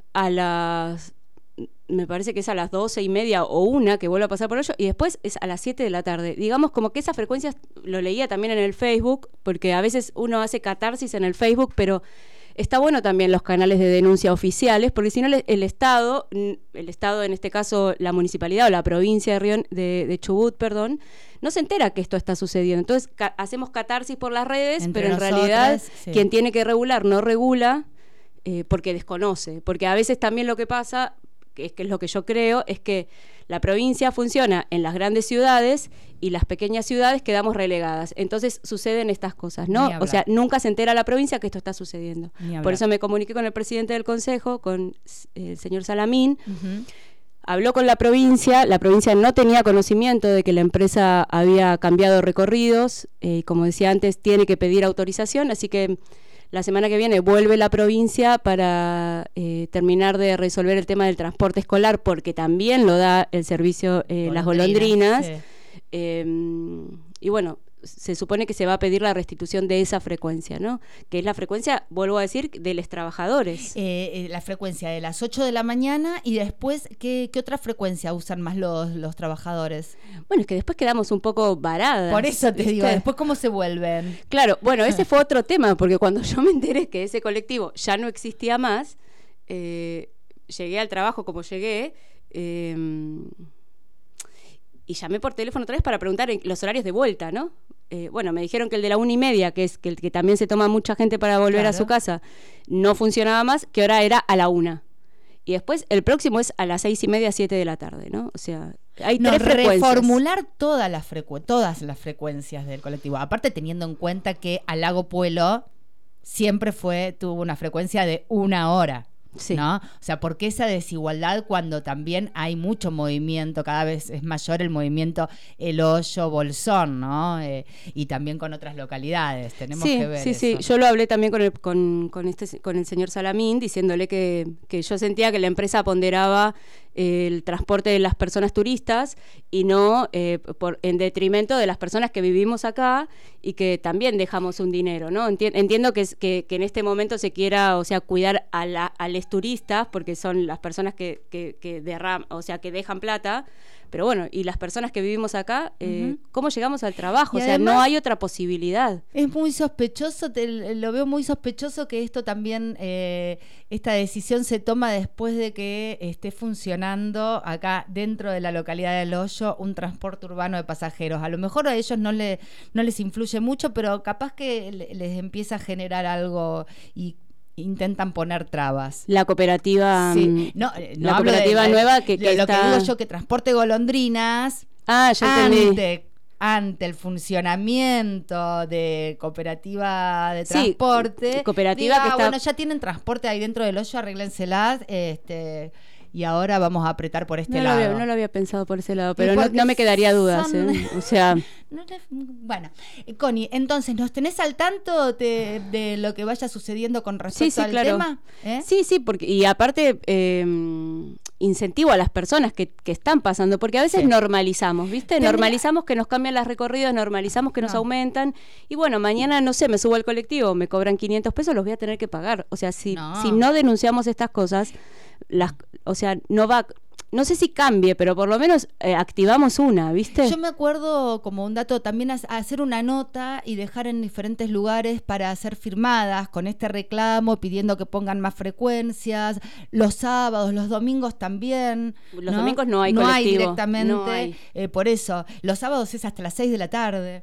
me parece que es a las 12:30 o 1 que vuelve a pasar por El Hoyo, y después es a las 7 de la tarde. Digamos como que esas frecuencias, lo leía también en el Facebook, porque a veces uno hace catarsis en el Facebook, pero está bueno también los canales de denuncia oficiales, porque si no el Estado, en este caso la municipalidad o la provincia de Chubut, no se entera que esto está sucediendo. Entonces hacemos catarsis por las redes, pero en realidad quien tiene que regular no regula, porque desconoce. Porque a veces también lo que pasa, que es lo que yo creo, es que la provincia funciona en las grandes ciudades y las pequeñas ciudades quedamos relegadas. Entonces suceden estas cosas, ¿no? O sea, nunca se entera la provincia que esto está sucediendo. Por eso me comuniqué con el presidente del consejo, con el señor Salamín. Habló con la provincia no tenía conocimiento de que la empresa había cambiado recorridos, como decía antes, tiene que pedir autorización, así que la semana que viene vuelve la provincia para terminar de resolver el tema del transporte escolar, porque también lo da el servicio Las Golondrinas. Y bueno, se supone que se va a pedir la restitución de esa frecuencia, ¿no? Que es la frecuencia, vuelvo a decir, de los trabajadores. La frecuencia de las 8 de la mañana y después, ¿qué otra frecuencia usan más los trabajadores? Bueno, es que después quedamos un poco varadas. Por eso te digo, después ¿cómo se vuelven? Claro, bueno, ese fue otro tema, porque cuando yo me enteré que ese colectivo ya no existía más, llegué al trabajo como llegué, y llamé por teléfono otra vez para preguntar los horarios de vuelta, ¿no? Bueno, me dijeron que el de la 1:30, que es el que también se toma mucha gente para volver a su casa, no funcionaba más, que ahora era a la 1. Y después el próximo es a las 6:30, 7 de la tarde, ¿no? O sea, hay 3 frecuencias. Reformular todas las frecuencias del colectivo. Aparte, teniendo en cuenta que a Lago Puelo siempre tuvo una frecuencia de 1 hora. Sí. ¿No? O sea, ¿por qué esa desigualdad cuando también hay mucho movimiento? Cada vez es mayor el movimiento El Hoyo, Bolsón, ¿no? Y también con otras localidades. Tenemos que ver eso. Sí. Yo lo hablé también con el señor Salamín, diciéndole que yo sentía que la empresa ponderaba el transporte de las personas turistas y no en detrimento de las personas que vivimos acá y que también dejamos un dinero, ¿no? Entiendo que en este momento se quiera, o sea, cuidar a los turistas, porque son las personas que dejan plata, pero bueno, y las personas que vivimos acá, ¿cómo llegamos al trabajo? Y o sea, además, no hay otra posibilidad. Es muy sospechoso, lo veo muy sospechoso que esto también, esta decisión se toma después de que esté funcionando acá dentro de la localidad de El Hoyo un transporte urbano de pasajeros. A lo mejor a ellos no les influye mucho, pero capaz que les empieza a generar algo y intentan poner trabas. La cooperativa, la cooperativa nueva que lo está... que digo yo, que Transporte Golondrinas ante el funcionamiento de cooperativa de transporte, cooperativa que está... bueno, ya tienen transporte ahí dentro del Hoyo, arréglenselas, y ahora vamos a apretar por este lado. No lo había pensado por ese lado, pero no me quedaría dudas, o sea... Bueno, Connie, entonces, ¿nos tenés al tanto de lo que vaya sucediendo con respecto al tema? Sí, porque, y aparte incentivo a las personas que están pasando, porque a veces normalizamos, ¿viste? Normalizamos que nos cambian las recorridos, normalizamos que nos aumentan, y bueno, mañana, no sé, me subo al colectivo, me cobran 500 pesos, los voy a tener que pagar. O sea, si no denunciamos estas cosas, no sé si cambie, pero por lo menos activamos una, ¿viste? Yo me acuerdo, como un dato, también hacer una nota y dejar en diferentes lugares para ser firmadas con este reclamo, pidiendo que pongan más frecuencias, los sábados, los domingos también. Los domingos no hay colectivo. No hay directamente, no hay. Por eso, los sábados es hasta las 6 de la tarde.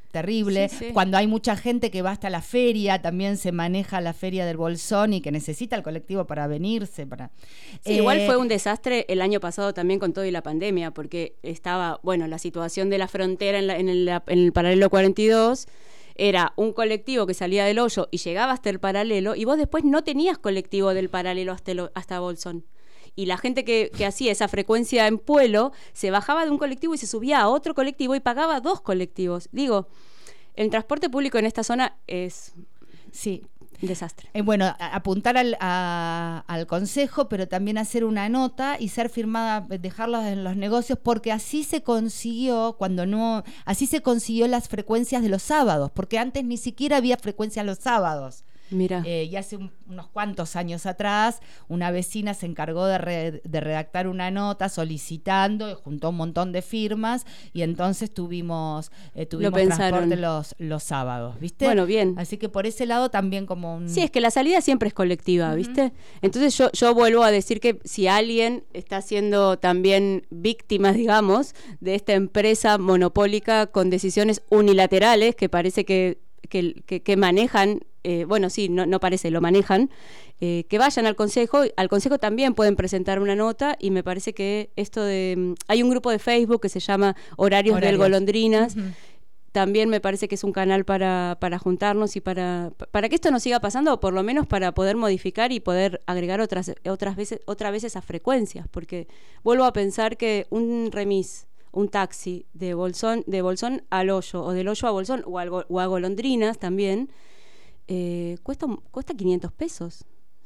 terrible. Sí. Cuando hay mucha gente que va hasta la feria, también se maneja la feria del Bolsón y que necesita el colectivo para venirse. Sí, igual fue un desastre el año pasado también con todo y la pandemia, porque estaba, bueno, la situación de la frontera en el paralelo 42, era un colectivo que salía del Hoyo y llegaba hasta el paralelo, y vos después no tenías colectivo del paralelo hasta Bolsón. Y la gente que hacía esa frecuencia en Puelo se bajaba de un colectivo y se subía a otro colectivo y pagaba 2 colectivos. Digo, el transporte público en esta zona es un desastre. Bueno, apuntar al consejo, pero también hacer una nota y ser firmada, dejarla en los negocios, porque así se consiguió así se consiguió las frecuencias de los sábados, porque antes ni siquiera había frecuencia los sábados. Mira. Y hace unos cuantos años atrás, una vecina se encargó de redactar una nota solicitando, juntó un montón de firmas, y entonces tuvimos transporte los sábados, ¿viste? Bueno, bien. Así que por ese lado también como un... Sí, es que la salida siempre es colectiva, ¿viste? Entonces yo vuelvo a decir que si alguien está siendo también víctima, digamos, de esta empresa monopólica con decisiones unilaterales que parece que manejan, no parece, lo manejan, que vayan al consejo también pueden presentar una nota, y me parece que esto de... hay un grupo de Facebook que se llama Horarios del Golondrinas, también me parece que es un canal para juntarnos y para que esto no siga pasando, o por lo menos para poder modificar y poder agregar otra vez esas frecuencias, porque vuelvo a pensar que un remis, un taxi de Bolsón al Hoyo, o del Hoyo a Bolsón, o a Golondrinas también, cuesta 500 pesos.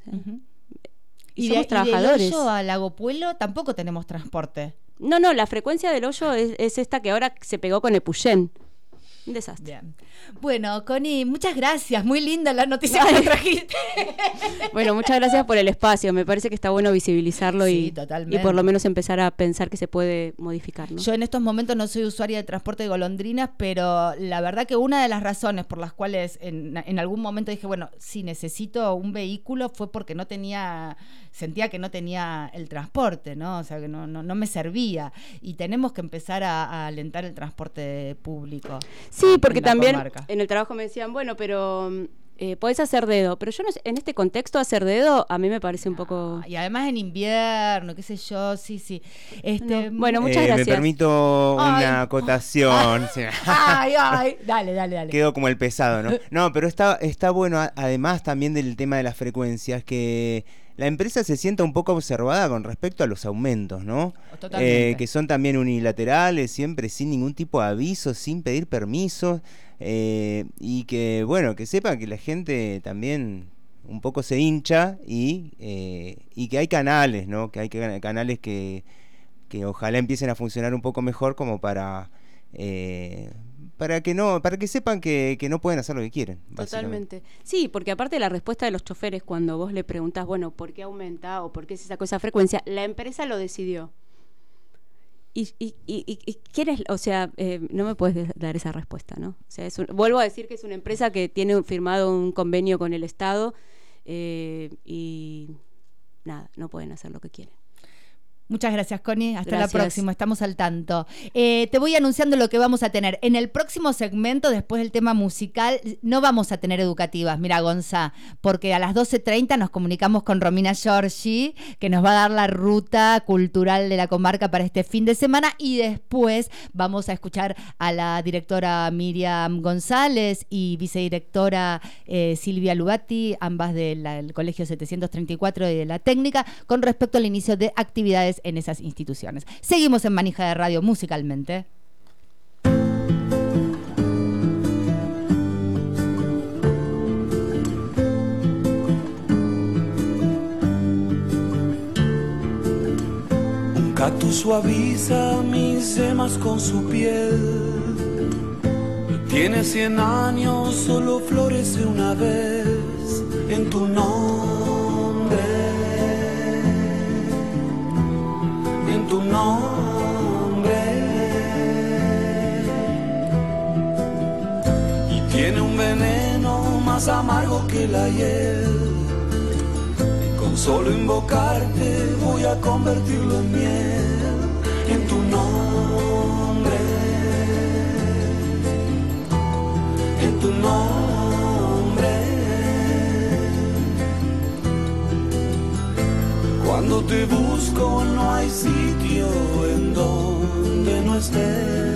Y somos trabajadores. Y del Hoyo a Lago Puelo tampoco tenemos transporte. No, la frecuencia del Hoyo es esta que ahora se pegó con Epuyén. Un desastre. Bien. Bueno, Connie, muchas gracias. Muy linda la noticia que trajiste. Bueno, muchas gracias por el espacio. Me parece que está bueno visibilizarlo y por lo menos empezar a pensar que se puede modificar, ¿no? Yo en estos momentos no soy usuaria de transporte de golondrinas, pero la verdad que una de las razones por las cuales en algún momento dije, bueno, si necesito un vehículo, fue porque sentía que no tenía el transporte, ¿no? O sea, que no me servía. Y tenemos que empezar a alentar el transporte público. Sí, porque también en el trabajo me decían, bueno, pero podés hacer dedo, pero yo no sé, en este contexto hacer dedo a mí me parece un poco... Y además en invierno, qué sé yo, sí. Bueno, muchas gracias. Me permito una acotación. Dale. Quedó como el pesado, ¿no? No, pero está bueno, además también del tema de las frecuencias, que la empresa se sienta un poco observada con respecto a los aumentos, ¿no? Totalmente. Que son también unilaterales, siempre sin ningún tipo de aviso, sin pedir permisos, y que, bueno, que sepan que la gente también un poco se hincha y que hay canales, ¿no? Que hay canales que ojalá empiecen a funcionar un poco mejor, como para que sepan que no pueden hacer lo que quieren. Totalmente. Sí, porque aparte de la respuesta de los choferes, cuando vos le preguntás, bueno, ¿por qué aumenta o por qué se sacó esa frecuencia? La empresa lo decidió. Y ¿quién es? O sea, no me puedes dar esa respuesta, ¿no? O sea, vuelvo a decir que es una empresa que tiene firmado un convenio con el Estado, y nada, no pueden hacer lo que quieren. Muchas gracias, Connie. Hasta Gracias. la próxima. Estamos al tanto. Te voy anunciando lo que vamos a tener. En el próximo segmento, después del tema musical, no vamos a tener educativas. Mira, Gonza, porque a las 12:30 nos comunicamos con Romina Giorgi, que nos va a dar la ruta cultural de la comarca para este fin de semana, y después vamos a escuchar a la directora Miriam González y vicedirectora Silvia Lugatti, ambas del Colegio 734 y de la Técnica, con respecto al inicio de actividades en esas instituciones. Seguimos en Manija de Radio musicalmente. Un cactus suaviza mis yemas con su piel. Tiene 100 años, solo florece una vez en tu nombre. En tu nombre. Y tiene un veneno más amargo que la hiel. Con solo invocarte voy a convertirlo en miel. En tu nombre. te busco no hay sitio en donde no estés.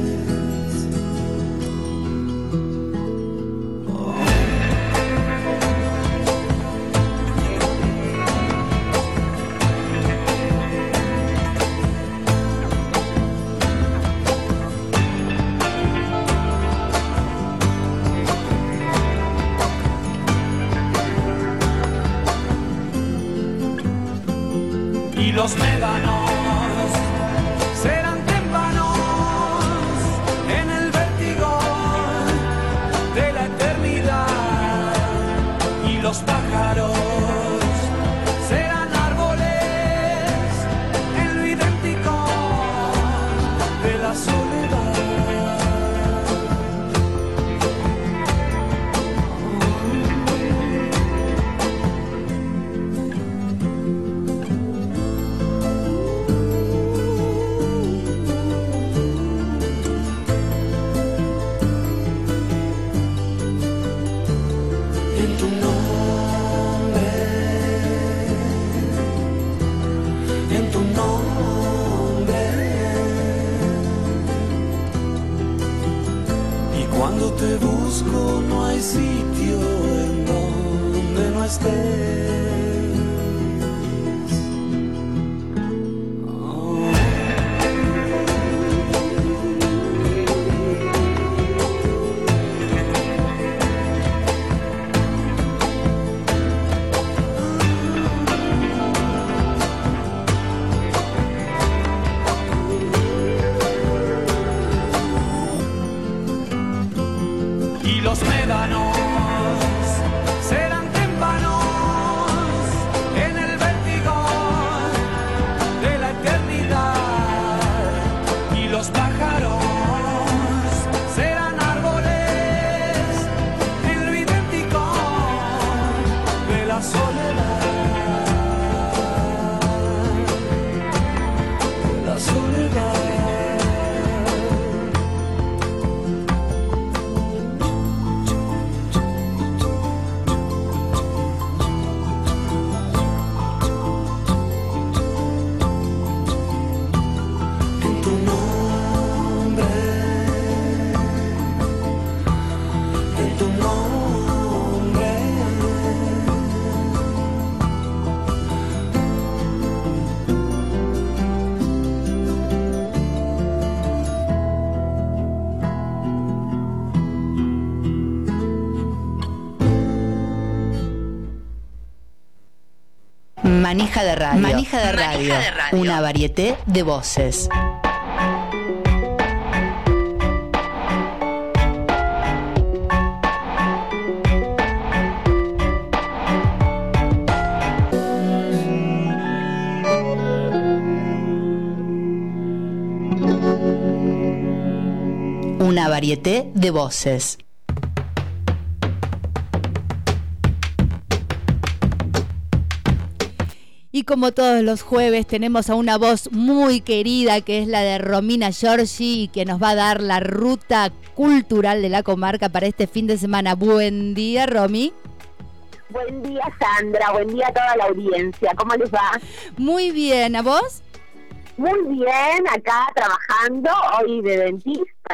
Los médanos serán témpanos en el vértigo de la eternidad, y los pájaros serán árboles en lo idéntico de la soledad. Cuando te busco no hay sitio en donde no estés. Los médanos serán témpanos en el vértigo de la eternidad, y los pájaros serán árboles en lo idéntico de la soledad, de la soledad. Manija de radio. Manija de radio. Una varieté de voces. Una varieté de voces. Y como todos los jueves tenemos a una voz muy querida que es la de Romina Giorgi y que nos va a dar la ruta cultural de la comarca para este fin de semana. Buen día, Romy. Buen día, Sandra. Buen día a toda la audiencia. ¿Cómo les va? Muy bien. ¿A vos? Muy bien, acá trabajando, hoy de dentista.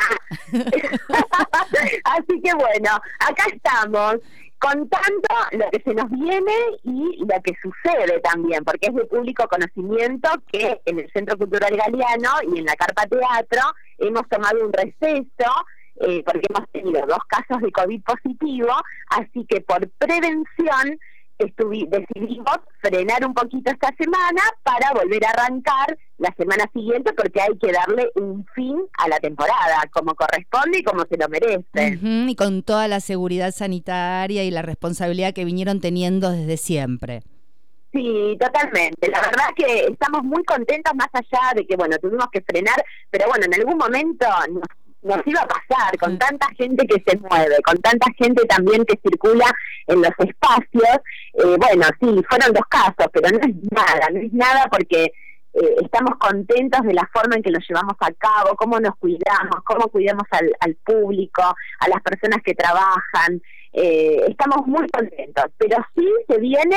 Así que bueno, acá estamos contando lo que se nos viene y lo que sucede también, porque es de público conocimiento que en el Centro Cultural Galeano y en la Carpa Teatro hemos tomado un receso porque hemos tenido 2 casos de COVID positivo, así que por prevención decidimos frenar un poquito esta semana para volver a arrancar la semana siguiente, porque hay que darle un fin a la temporada como corresponde y como se lo merece. Y con toda la seguridad sanitaria y la responsabilidad que vinieron teniendo desde siempre. Sí, totalmente. La verdad que estamos muy contentos, más allá de que, bueno, tuvimos que frenar, pero bueno, en algún momento nos iba a pasar, con tanta gente que se mueve, con tanta gente también que circula en los espacios. Bueno, sí, fueron 2 casos, pero no es nada porque estamos contentos de la forma en que lo llevamos a cabo, cómo nos cuidamos, cómo cuidamos al público, a las personas que trabajan. Estamos muy contentos, pero sí se viene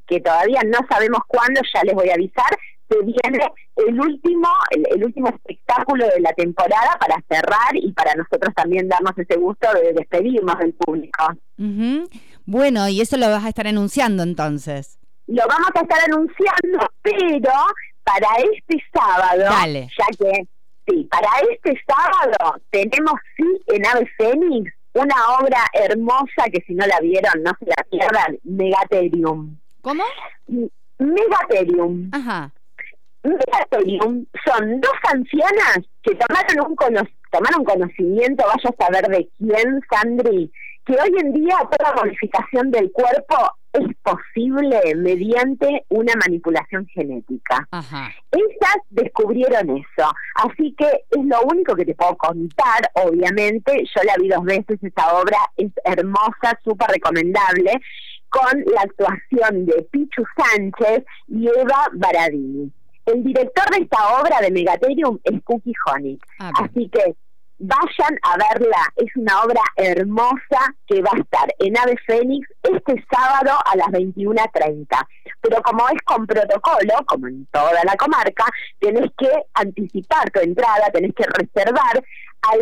que todavía no sabemos cuándo, ya les voy a avisar, se viene el último espectáculo de la temporada para cerrar y para nosotros también darnos ese gusto de despedirnos del público. Bueno, y eso lo vas a estar anunciando entonces. Lo vamos a estar anunciando, pero para este sábado, Dale. ya que para este sábado tenemos en Ave Fénix una obra hermosa que si no la vieron no se la pierdan, Megatherium. ¿Cómo? Megatherium. Ajá. Megatherium son dos ancianas que tomaron conocimiento, vaya a saber de quién, Sandri, que hoy en día toda modificación del cuerpo es posible mediante una manipulación genética. Ajá. Ellas descubrieron eso, así que es lo único que te puedo contar, obviamente. Yo la vi 2 veces, esa obra es hermosa, súper recomendable, con la actuación de Pichu Sánchez y Eva Baradini. El director de esta obra de Megatherium es Cookie Honig, así que vayan a verla, es una obra hermosa que va a estar en Ave Fénix este sábado a las 21:30. Pero como es con protocolo, como en toda la comarca, tenés que anticipar tu entrada, tenés que reservar al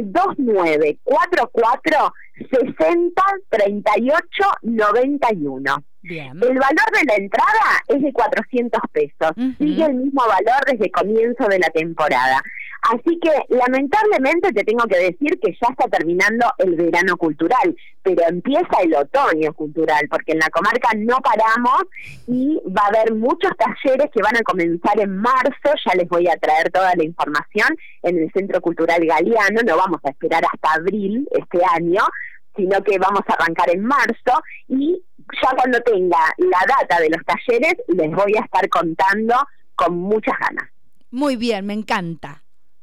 2944 60 38 91. Bien. El valor de la entrada es de 400 pesos. Sigue el mismo valor desde comienzo de la temporada. Así que, lamentablemente, te tengo que decir que ya está terminando el verano cultural, pero empieza el otoño cultural, porque en la comarca no paramos y va a haber muchos talleres que van a comenzar en marzo. Ya les voy a traer toda la información en el Centro Cultural Galeano. No vamos a esperar hasta abril este año, sino que vamos a arrancar en marzo, y ya cuando tenga la data de los talleres les voy a estar contando con muchas ganas. Muy bien, me encanta.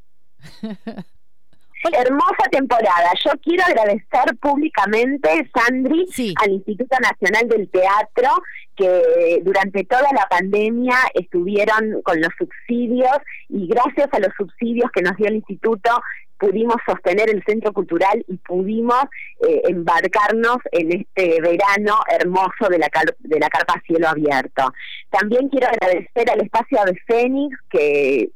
Hermosa temporada. Yo quiero agradecer públicamente, Sandri, al Instituto Nacional del Teatro, que durante toda la pandemia estuvieron con los subsidios, y gracias a los subsidios que nos dio el instituto pudimos sostener el Centro Cultural y pudimos embarcarnos en este verano hermoso de la carpa a cielo abierto. También quiero agradecer al Espacio Ave Fénix, que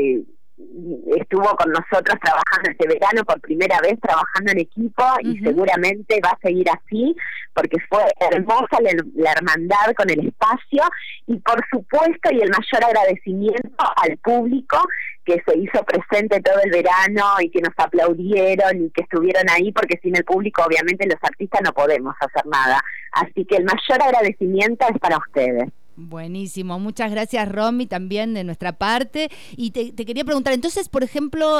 estuvo con nosotros trabajando este verano por primera vez, trabajando en equipo, y seguramente va a seguir así, porque fue hermosa la hermandad con el espacio, y por supuesto, y el mayor agradecimiento al público que se hizo presente todo el verano y que nos aplaudieron y que estuvieron ahí, porque sin el público obviamente los artistas no podemos hacer nada. Así que el mayor agradecimiento es para ustedes. Buenísimo, muchas gracias, Romy, también de nuestra parte. Y te quería preguntar, entonces, por ejemplo,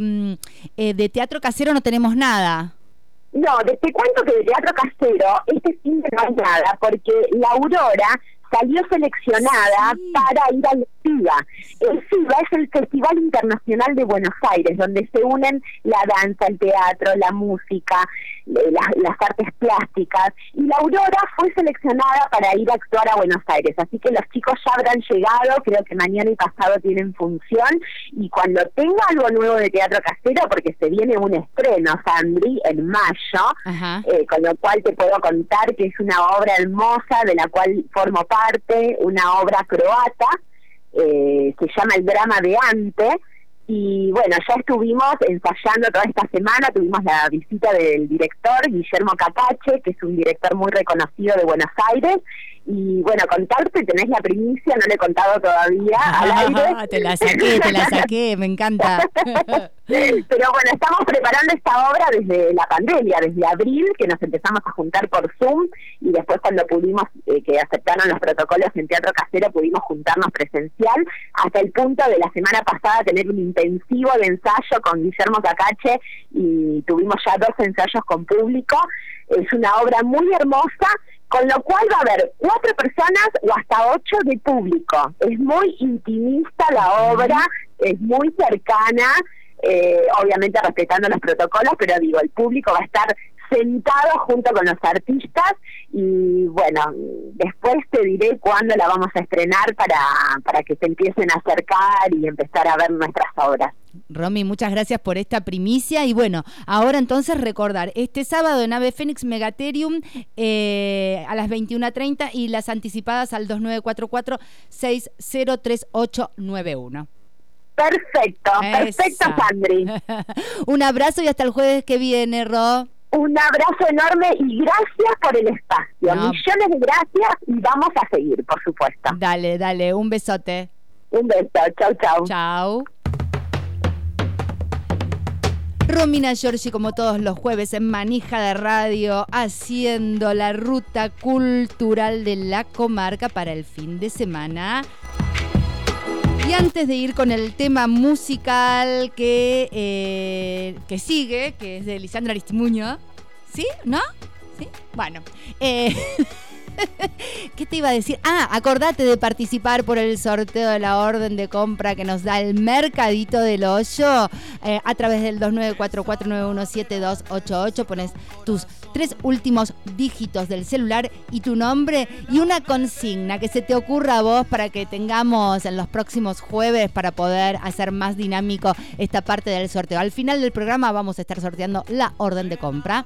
de teatro casero no tenemos nada. No, te cuento que de teatro casero este fin de no hay nada, porque la Aurora salió seleccionada para ir al FIBA. El FIBA es el Festival Internacional de Buenos Aires, donde se unen la danza, el teatro, la música, las artes plásticas, y la Aurora fue seleccionada para ir a actuar a Buenos Aires, así que los chicos ya habrán llegado, creo que mañana y pasado tienen función, y cuando tenga algo nuevo de teatro casero, porque se viene un estreno, Sandri, en mayo, con lo cual te puedo contar que es una obra hermosa de la cual formo parte, una obra croata, se llama El Drama de Ante. Y bueno, ya estuvimos ensayando toda esta semana, tuvimos la visita del director Guillermo Cacache, que es un director muy reconocido de Buenos Aires, y bueno, contarte, tenés la primicia, no le he contado todavía al aire. Te la saqué, me encanta. Pero bueno, estamos preparando esta obra desde la pandemia, desde abril, que nos empezamos a juntar por Zoom, y después cuando pudimos, que aceptaron los protocolos en teatro casero, pudimos juntarnos presencial, hasta el punto de la semana pasada tener un intensivo de ensayo con Guillermo Cacache, y tuvimos ya 2 ensayos con público. Es una obra muy hermosa, con lo cual va a haber 4 personas o hasta 8 de público. Es muy intimista la obra, es muy cercana, obviamente respetando los protocolos, pero digo, el público va a estar sentado junto con los artistas, y bueno, después te diré cuándo la vamos a estrenar para que se empiecen a acercar y empezar a ver nuestras obras. Romy, muchas gracias por esta primicia. Y bueno, ahora entonces recordar, este sábado en Ave Fénix Megatherium a las 21:30 y las anticipadas al 2944-603891. Perfecto, Sandri. Un abrazo y hasta el jueves que viene, Ro. Un abrazo enorme y gracias por el espacio. No. Millones de gracias y vamos a seguir, por supuesto. Dale, un besote. Un beso, chau. Chau. Romina Giorgi, como todos los jueves en Manija de Radio, haciendo la ruta cultural de la comarca para el fin de semana. Y antes de ir con el tema musical que sigue, que es de Lisandro Aristimuño, ¿sí? ¿No? ¿Sí? Bueno, ¿qué te iba a decir? Acordate de participar por el sorteo de la orden de compra que nos da el Mercadito del Hoyo a través del 2944917288. Pones tus 3 últimos dígitos del celular y tu nombre y una consigna que se te ocurra a vos para que tengamos en los próximos jueves para poder hacer más dinámico esta parte del sorteo. Al final del programa vamos a estar sorteando la orden de compra.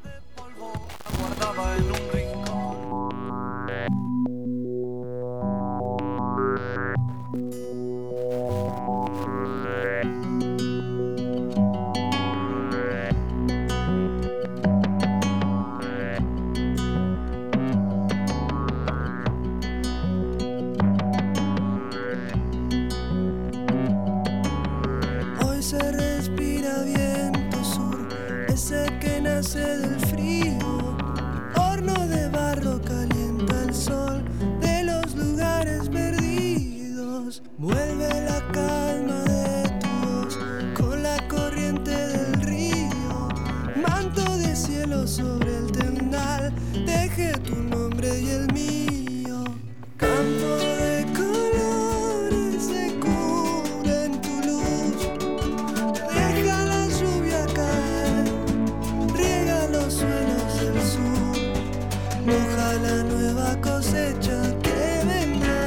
Se respira viento sur, ese que nace del frío. Horno de barro calienta el sol de los lugares perdidos. Vuelve la calma de tu voz con la corriente del río. Manto de cielo sobre el tendal, deje tu nombre y el mío. Campo de colores se cubre en tu luz. Deja la lluvia caer, riega los suelos del sur, moja la nueva cosecha que vendrá.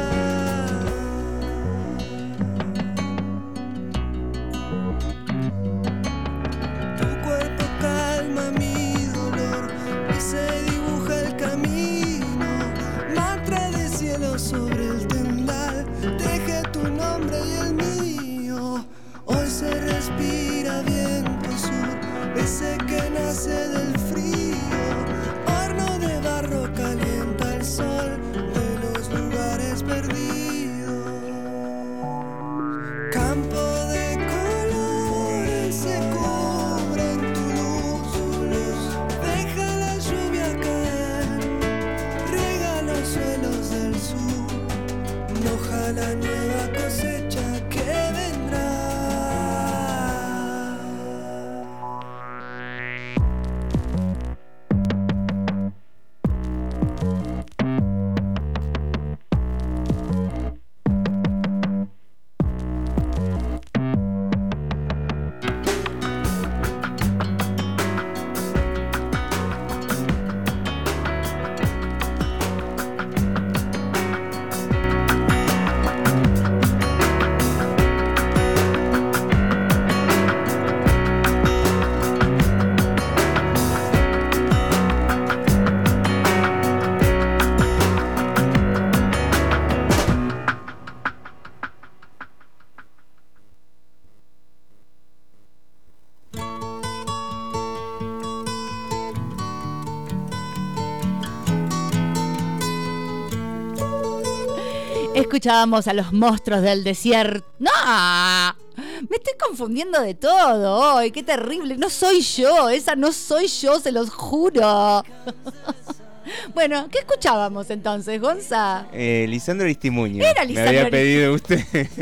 Tu cuerpo calma mi dolor y se dibuja el camino. Mantra de cielo sobre el tendal, deje tu nombre y el mío. Hoy se respira viento sur, ese que nace del frío. Horno de barro calienta el sol de los lugares perdidos. Campo de colores se cubre en tu luz. Deja la lluvia caer, riega los suelos del sur, moja la nueva cosecha que vendrá. Escuchábamos a los monstruos del desierto. ¡No! Me estoy confundiendo de todo hoy. ¡Qué terrible! No soy yo. Esa no soy yo, se los juro. Bueno, ¿qué escuchábamos entonces, Gonza? Lisandro Aristimuño. Era Lisandro Me había pedido usted.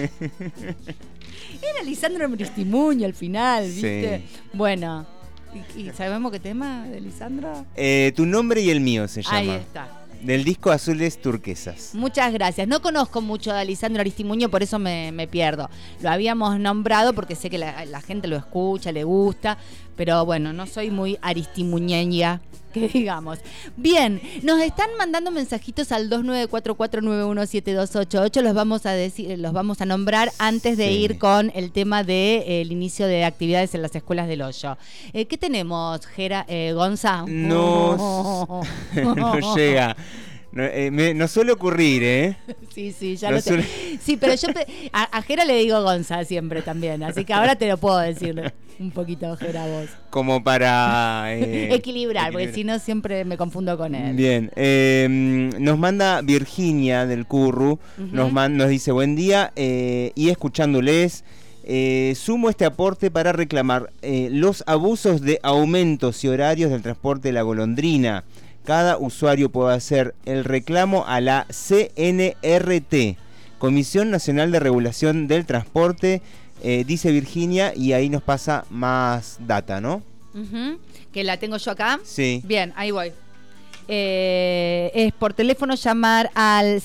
Era Lisandro Aristimuño al final, ¿viste? Sí. Bueno, ¿y sabemos qué tema de Lisandro? Tu nombre y el mío se llama. Ahí está. Del disco Azules Turquesas. Muchas gracias. No conozco mucho de Lisandro Aristimuño, por eso me pierdo. Lo habíamos nombrado porque sé que la gente lo escucha, le gusta, pero bueno, no soy muy aristimuñeña. que digamos. Bien, nos están mandando mensajitos al 2944917288. Los vamos a nombrar antes de ir con el tema del inicio de actividades en las escuelas del Hoyo. ¿Qué tenemos, Gonza? No llega. No suele ocurrir, ¿eh? Sí, ya lo sé. Sí, pero yo a Jera le digo Gonza siempre también, así que ahora te lo puedo decir un poquito, Jera, vos. Como para... equilibrar, porque si no siempre me confundo con él. Bien, nos manda Virginia del Curru, nos dice buen día, y escuchándoles, sumo este aporte para reclamar los abusos de aumentos y horarios del transporte de la Golondrina. Cada usuario puede hacer el reclamo a la CNRT, Comisión Nacional de Regulación del Transporte, dice Virginia, y ahí nos pasa más data, ¿no? Que la tengo yo acá. Sí. Bien, ahí voy. Es por teléfono llamar al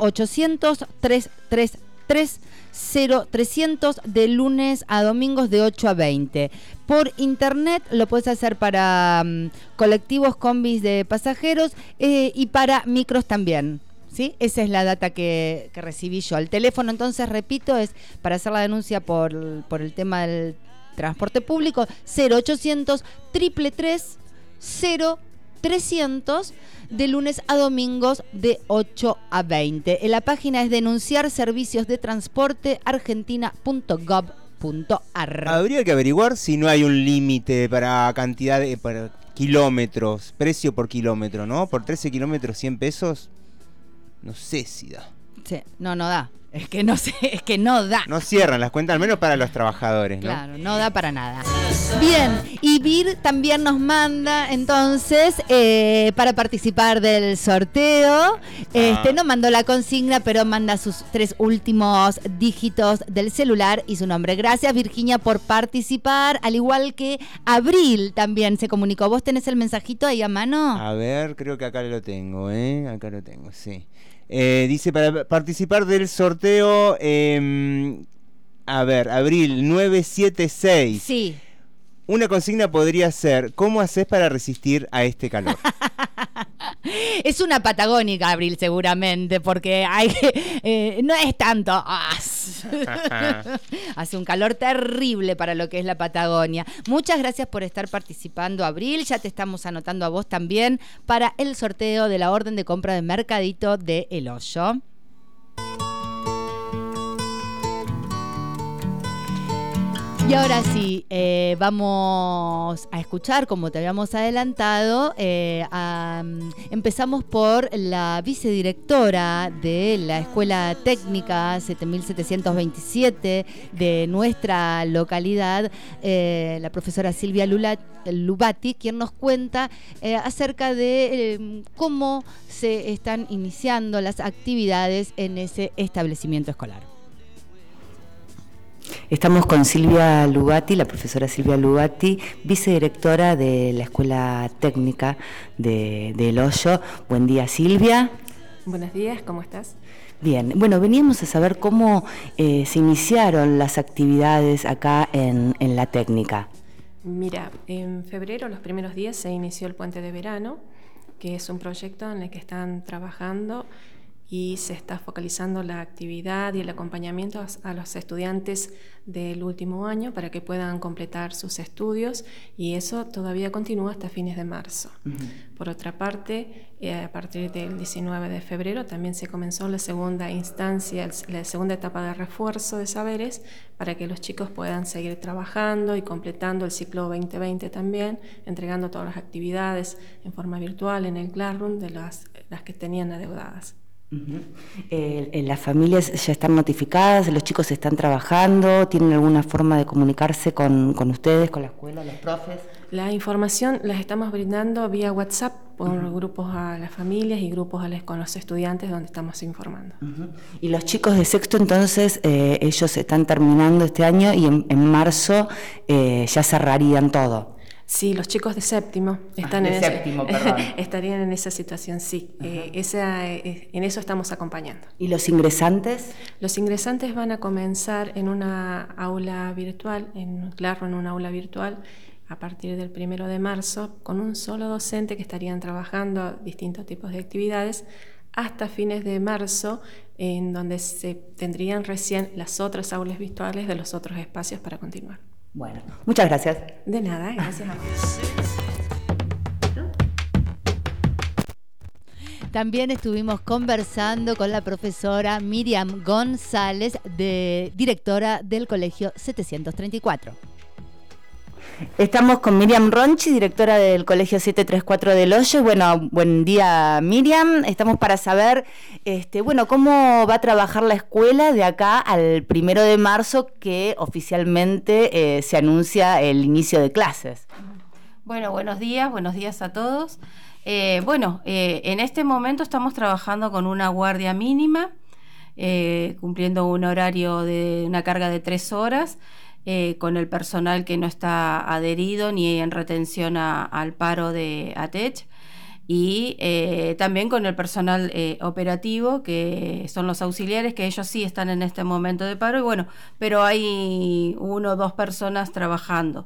0800-333-0300 de lunes a domingos de 8 a 20. Por internet lo puedes hacer para colectivos, combis de pasajeros y para micros también. ¿Sí? Esa es la data que recibí yo. El teléfono, entonces, repito, es para hacer la denuncia por el tema del transporte público, 0800-333-0300 de lunes a domingos de 8 a 20. La página es denunciarserviciosdetransporteargentina.gov.ar. Habría que averiguar si no hay un límite para cantidad de kilómetros, precio por kilómetro, ¿no? Por 13 kilómetros, 100 pesos. No sé si da. Sí, no da. Es que no sé, es que no da. No cierran las cuentas, al menos para los trabajadores, ¿no? Claro, no da para nada. Bien, y Vir también nos manda entonces para participar del sorteo. No mandó la consigna, pero manda sus 3 últimos dígitos del celular y su nombre. Gracias, Virginia, por participar, al igual que Abril también se comunicó. ¿Vos tenés el mensajito ahí a mano? A ver, creo que acá lo tengo, acá lo tengo, sí. Dice, para participar del sorteo, a ver, Abril 976. Sí. Una consigna podría ser, ¿cómo haces para resistir a este calor? Es una patagónica, Abril, seguramente, porque no es tanto. Hace un calor terrible para lo que es la Patagonia. Muchas gracias por estar participando, Abril. Ya te estamos anotando a vos también para el sorteo de la orden de compra de Mercadito de El Hoyo. Y ahora sí, vamos a escuchar, como te habíamos adelantado, empezamos por la vicedirectora de la Escuela Técnica 7727 de nuestra localidad, la profesora Silvia Lubati, quien nos cuenta acerca de cómo se están iniciando las actividades en ese establecimiento escolar. Estamos con Silvia Lubati, la profesora Silvia Lubati, vicedirectora de la Escuela Técnica de El Hoyo. Buen día, Silvia. Buenos días, ¿cómo estás? Bien, bueno, veníamos a saber cómo se iniciaron las actividades acá en la técnica. Mira, en febrero, los primeros días, se inició el Puente de Verano, que es un proyecto en el que están trabajando y se está focalizando la actividad y el acompañamiento a los estudiantes del último año para que puedan completar sus estudios, y eso todavía continúa hasta fines de marzo. Por otra parte, a partir del 19 de febrero también se comenzó la segunda instancia, la segunda etapa de refuerzo de saberes para que los chicos puedan seguir trabajando y completando el ciclo 2020 también, entregando todas las actividades en forma virtual en el Classroom de las que tenían adeudadas. ¿Las familias ya están notificadas? ¿Los chicos están trabajando? ¿Tienen alguna forma de comunicarse con ustedes, con la escuela, los profes? La información las estamos brindando vía WhatsApp por grupos a las familias y grupos con los estudiantes, donde estamos informando. Y los chicos de sexto, entonces, ellos están terminando este año y en marzo ya cerrarían todo. Sí, los chicos de séptimo estarían en esa situación, sí. En eso estamos acompañando. ¿Y los ingresantes? Los ingresantes van a comenzar en una aula virtual, en un aula virtual, a partir del 1 de marzo con un solo docente que estarían trabajando distintos tipos de actividades hasta fines de marzo, en donde se tendrían recién las otras aulas virtuales de los otros espacios para continuar. Bueno, muchas gracias. De nada, gracias a vos. También estuvimos conversando con la profesora Miriam González, directora del Colegio 734. Estamos con Miriam Ronchi, directora del Colegio 734 del Hoyo. Bueno, buen día, Miriam. Estamos para saber, cómo va a trabajar la escuela de acá al 1 de marzo, que oficialmente se anuncia el inicio de clases. Bueno, buenos días a todos. En este momento estamos trabajando con una guardia mínima, cumpliendo un horario de una carga de 3 horas, con el personal que no está adherido ni en retención al paro de ATECH, y también con el personal operativo, que son los auxiliares, que ellos sí están en este momento de paro, pero hay 1 o 2 personas trabajando.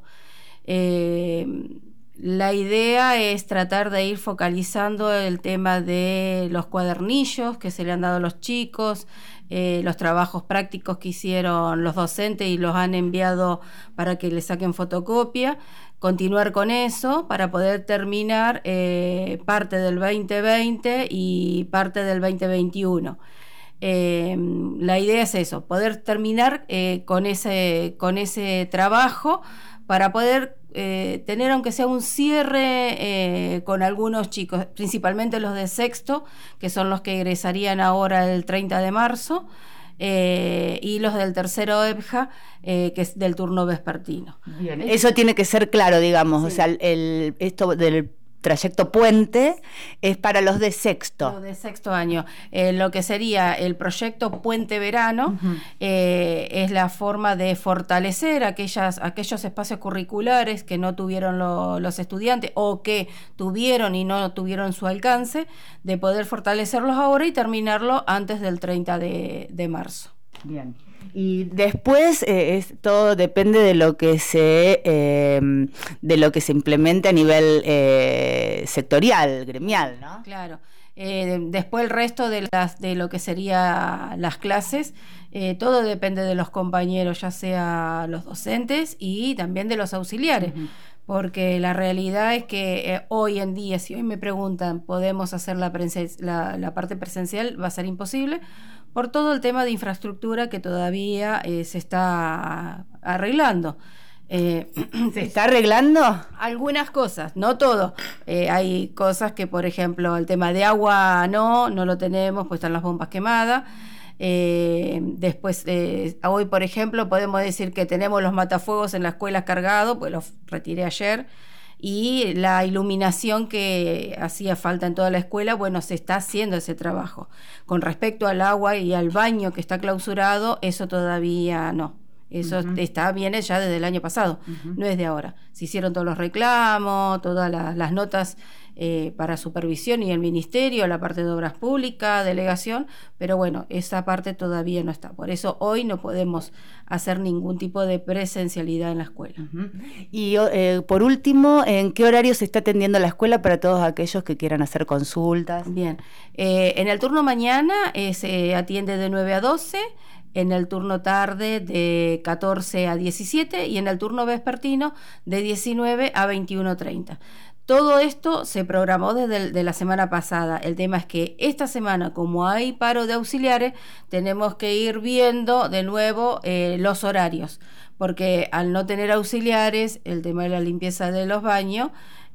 La idea es tratar de ir focalizando el tema de los cuadernillos que se le han dado a los chicos, los trabajos prácticos que hicieron los docentes y los han enviado para que le saquen fotocopia, continuar con eso para poder terminar parte del 2020 y parte del 2021. La idea es eso, poder terminar con ese trabajo para poder tener, aunque sea un cierre con algunos chicos, principalmente los de sexto, que son los que egresarían ahora el 30 de marzo, y los del tercero EBJA, que es del turno vespertino. Bien, eso tiene que ser claro, digamos, sí. O sea, esto del trayecto puente es para los de sexto. Los de sexto año. Lo que sería el proyecto Puente Verano, es la forma de fortalecer aquellos espacios curriculares que no tuvieron los estudiantes, o que tuvieron y no tuvieron su alcance, de poder fortalecerlos ahora y terminarlo antes del 30 de marzo. Bien. Y después todo depende de lo que se implemente a nivel sectorial, gremial, ¿no? Claro. Después el resto de lo que sería las clases, todo depende de los compañeros, ya sea los docentes y también de los auxiliares. Porque la realidad es que hoy en día, si hoy me preguntan, ¿podemos hacer la parte presencial? Va a ser imposible por todo el tema de infraestructura que todavía se está arreglando. ¿Se está arreglando? Algunas cosas, no todo. Hay cosas que, por ejemplo, el tema de agua no lo tenemos, pues están las bombas quemadas. Después, hoy, por ejemplo, podemos decir que tenemos los matafuegos en la escuela cargados, pues los retiré ayer, y la iluminación que hacía falta en toda la escuela, se está haciendo ese trabajo. Con respecto al agua y al baño que está clausurado, eso todavía no. Eso viene ya desde el año pasado, no es de ahora. Se hicieron todos los reclamos, todas las notas para supervisión y el ministerio, la parte de obras públicas, delegación, pero esa parte todavía no está. Por eso hoy no podemos hacer ningún tipo de presencialidad en la escuela. Y por último, ¿en qué horario se está atendiendo la escuela para todos aquellos que quieran hacer consultas? Bien, en el turno mañana se atiende de 9 a 12, en el turno tarde de 14 a 17 y en el turno vespertino de 19 a 21:30. Todo esto se programó desde la semana pasada. El tema es que esta semana, como hay paro de auxiliares, tenemos que ir viendo de nuevo los horarios, porque al no tener auxiliares, el tema de la limpieza de los baños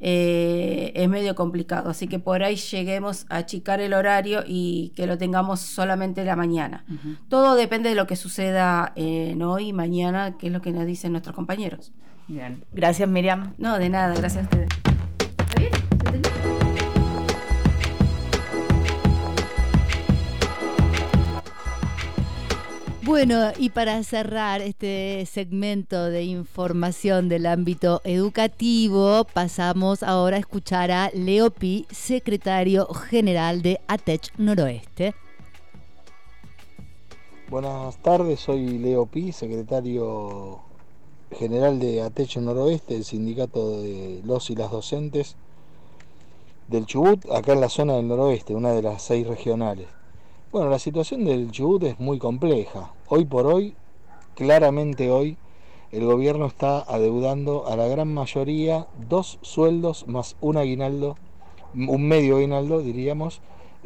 es medio complicado, así que por ahí lleguemos a achicar el horario y que lo tengamos solamente la mañana. Todo depende de lo que suceda hoy y mañana, que es lo que nos dicen nuestros compañeros. Bien, gracias, Miriam. No, de nada, gracias a ustedes. Bueno, y para cerrar este segmento de información del ámbito educativo, pasamos ahora a escuchar a Leo Pi, secretario general de ATECH Noroeste. Buenas tardes, soy Leo Pi, secretario general de ATECH Noroeste, el sindicato de los y las docentes del Chubut, acá en la zona del noroeste, una de las 6 regionales. Bueno, la situación del Chubut es muy compleja. Hoy por hoy, claramente hoy, el gobierno está adeudando a la gran mayoría 2 sueldos más un aguinaldo, un medio aguinaldo, diríamos,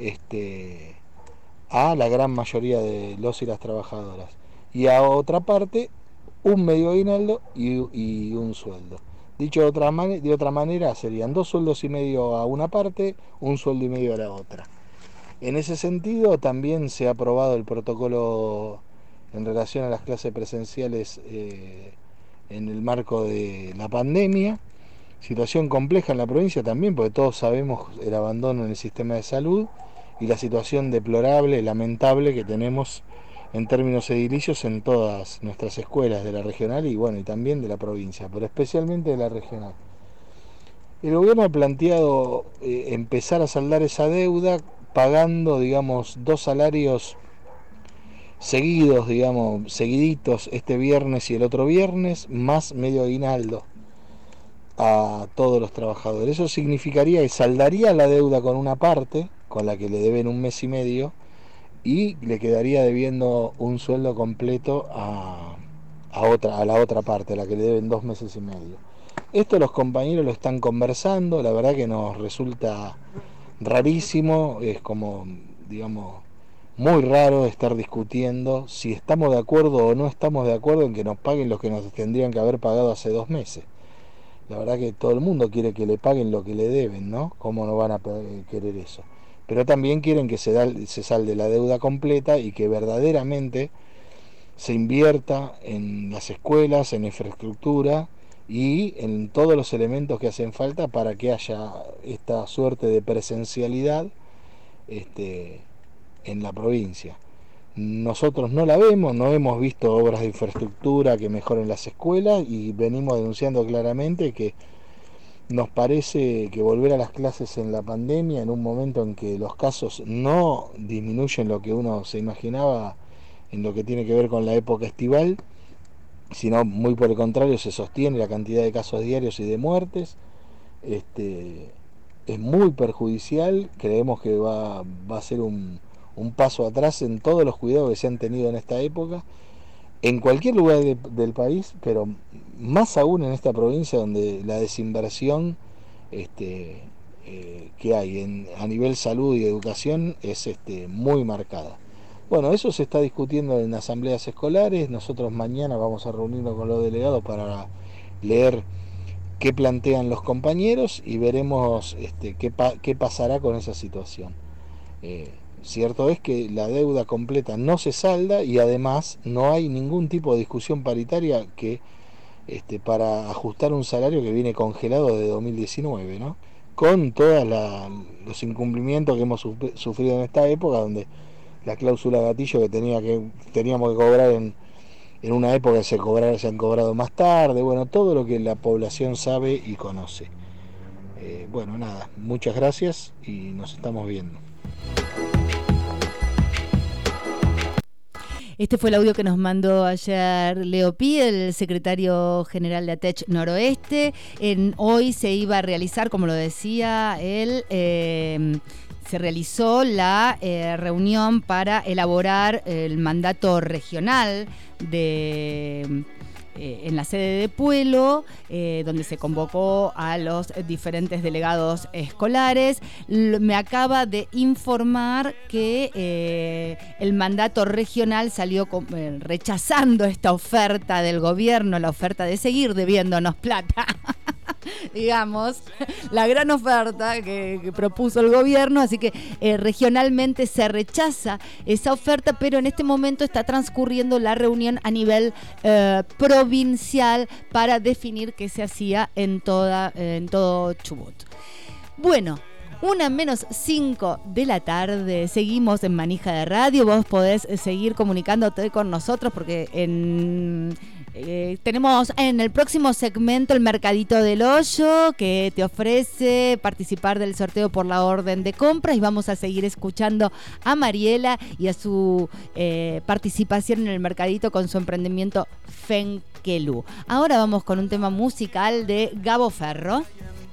a la gran mayoría de los y las trabajadoras. Y a otra parte, un medio aguinaldo y un sueldo. Dicho de otra manera, serían 2 sueldos y medio a una parte, un sueldo y medio a la otra. En ese sentido, también se ha aprobado el protocolo en relación a las clases presenciales en el marco de la pandemia. Situación compleja en la provincia también, porque todos sabemos el abandono en el sistema de salud y la situación deplorable, lamentable que tenemos en términos edilicios en todas nuestras escuelas de la regional y bueno, y también de la provincia, pero especialmente de la regional. El gobierno ha planteado empezar a saldar esa deuda pagando, digamos, 2 salarios seguidos, digamos, seguiditos este viernes y el otro viernes, más medio aguinaldo a todos los trabajadores. Eso significaría que saldaría la deuda con una parte, con la que le deben 1 mes y medio, y le quedaría debiendo un sueldo completo a la otra parte, a la que le deben 2 meses y medio. Esto los compañeros lo están conversando, la verdad que nos resulta rarísimo, es como, digamos, muy raro estar discutiendo si estamos de acuerdo o no estamos de acuerdo en que nos paguen los que nos tendrían que haber pagado hace 2 meses. La verdad que todo el mundo quiere que le paguen lo que le deben, ¿no? ¿Cómo no van a querer eso? Pero también quieren que se salde la deuda completa y que verdaderamente se invierta en las escuelas, en infraestructura y en todos los elementos que hacen falta para que haya esta suerte de presencialidad en la provincia. Nosotros no la vemos, no hemos visto obras de infraestructura que mejoren las escuelas y venimos denunciando claramente que nos parece que volver a las clases en la pandemia, en un momento en que los casos no disminuyen lo que uno se imaginaba en lo que tiene que ver con la época estival, sino muy por el contrario se sostiene la cantidad de casos diarios y de muertes, es muy perjudicial. Creemos que va a ser un paso atrás en todos los cuidados que se han tenido en esta época, en cualquier lugar del país, pero más aún en esta provincia donde la desinversión que hay a nivel salud y educación es muy marcada. Bueno, eso se está discutiendo en asambleas escolares. Nosotros mañana vamos a reunirnos con los delegados para leer qué plantean los compañeros y veremos qué pasará con esa situación. Cierto es que la deuda completa no se salda y además no hay ningún tipo de discusión paritaria que para ajustar un salario que viene congelado de 2019, ¿no? Con todos los incumplimientos que hemos sufrido en esta época, donde la cláusula gatillo que teníamos que cobrar en una época se han cobrado más tarde, bueno, todo lo que la población sabe y conoce. Bueno, nada, muchas gracias y nos estamos viendo. Este fue el audio que nos mandó ayer Leo Pi, el secretario general de ATECH Noroeste. Hoy se iba a realizar, como lo decía él, se realizó la reunión para elaborar el mandato regional en la sede de Puelo, donde se convocó a los diferentes delegados escolares. Me acaba de informar que el mandato regional salió rechazando esta oferta del gobierno, la oferta de seguir debiéndonos plata. Digamos, la gran oferta que propuso el gobierno, así que regionalmente se rechaza esa oferta, pero en este momento está transcurriendo la reunión a nivel provincial para definir qué se hacía en todo Chubut. Bueno, 1:05 de la tarde, seguimos en Manija de Radio. Vos podés seguir comunicándote con nosotros porque tenemos en el próximo segmento el Mercadito del Hoyo, que te ofrece participar del sorteo por la orden de compras, y vamos a seguir escuchando a Mariela y a su participación en el mercadito con su emprendimiento FENCLU. Fenkelú. Ahora vamos con un tema musical de Gabo Ferro.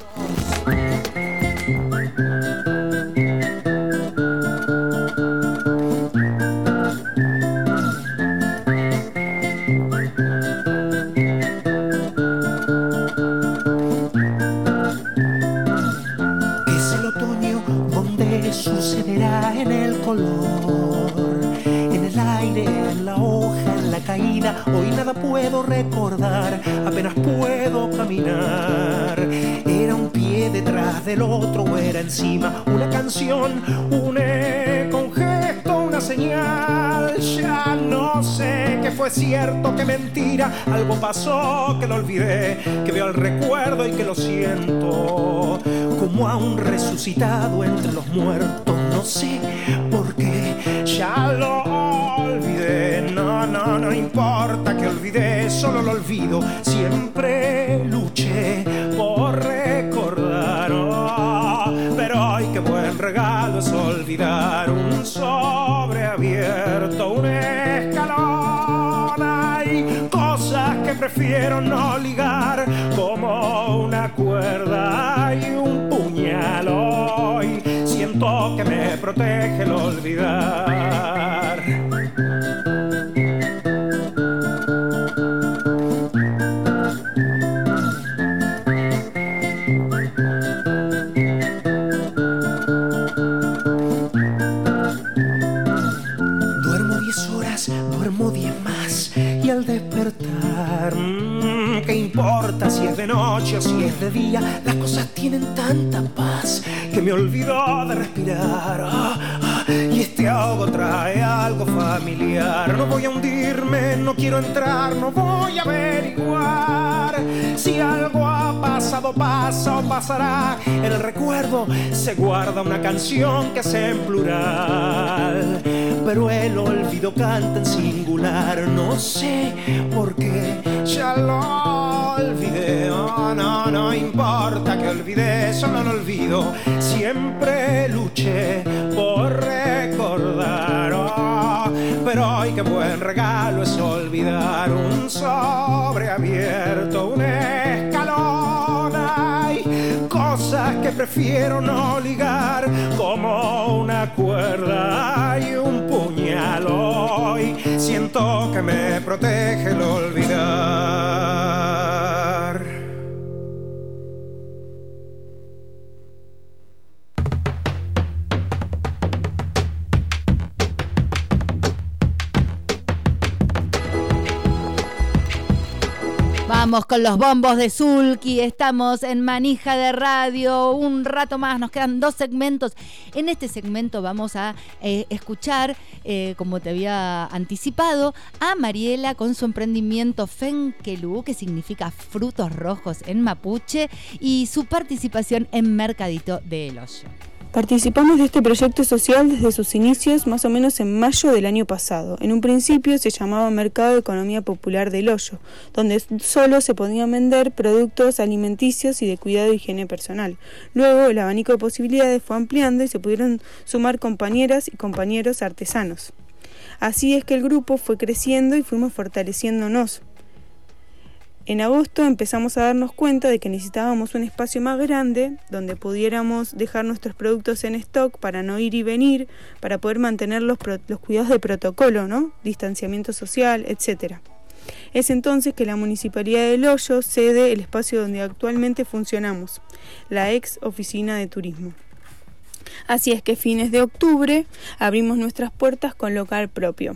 Sucederá en el color, en el aire, en la hoja, en la caída. Hoy nada puedo recordar, apenas puedo caminar. Era un pie detrás del otro, o era encima una canción, un eco, un gesto, una señal. Ya no sé qué fue cierto, qué mentira. Algo pasó que lo olvidé, que veo el recuerdo y que lo siento como a un resucitado entre los muertos. No sé por qué, ya lo olvidé. No importa que olvidé, solo lo olvido. Siempre luché por recordar, pero hoy qué buen regalo es olvidar. Un sobre abierto, un escalón. Hay cosas que prefiero no ligar, como una cuerda y un puñal. Hoy siento que me protege el olvidar. Duermo 10 horas, duermo 10 más, y al despertar, ¿qué importa si es de noche o si es de día? Las cosas tienen tanta paz que me olvido de respirar. Y este ahogo trae algo familiar. No voy a hundirme, no quiero entrar, no voy a averiguar si algo ha pasado, pasa o pasará. En el recuerdo se guarda una canción que es en plural, pero el olvido canta en singular. No sé por qué, ya lo olvidé. No importa que olvidé, solo lo olvido. Siempre luché por recordar, pero hoy qué buen regalo es olvidar. Un sobre abierto, un escalón. Hay cosas que prefiero no ligar, como una cuerda y un puñal. Hoy siento que me protege el olvidar. Vamos con los bombos de Zulki, estamos en Manija de Radio, un rato más, nos quedan 2 segmentos. En este segmento vamos a escuchar, como te había anticipado, a Mariela con su emprendimiento Fenkelú, que significa frutos rojos en mapuche, y su participación en Mercadito de El Hoyo. Participamos de este proyecto social desde sus inicios, más o menos en mayo del año pasado. En un principio se llamaba Mercado de Economía Popular del Hoyo, donde solo se podían vender productos alimenticios y de cuidado e higiene personal. Luego el abanico de posibilidades fue ampliando y se pudieron sumar compañeras y compañeros artesanos. Así es que el grupo fue creciendo y fuimos fortaleciéndonos. En agosto empezamos a darnos cuenta de que necesitábamos un espacio más grande donde pudiéramos dejar nuestros productos en stock para no ir y venir, para poder mantener los cuidados de protocolo, ¿no? Distanciamiento social, etc. Es entonces que la Municipalidad de El Hoyo cede el espacio donde actualmente funcionamos, la ex Oficina de Turismo. Así es que fines de octubre abrimos nuestras puertas con local propio.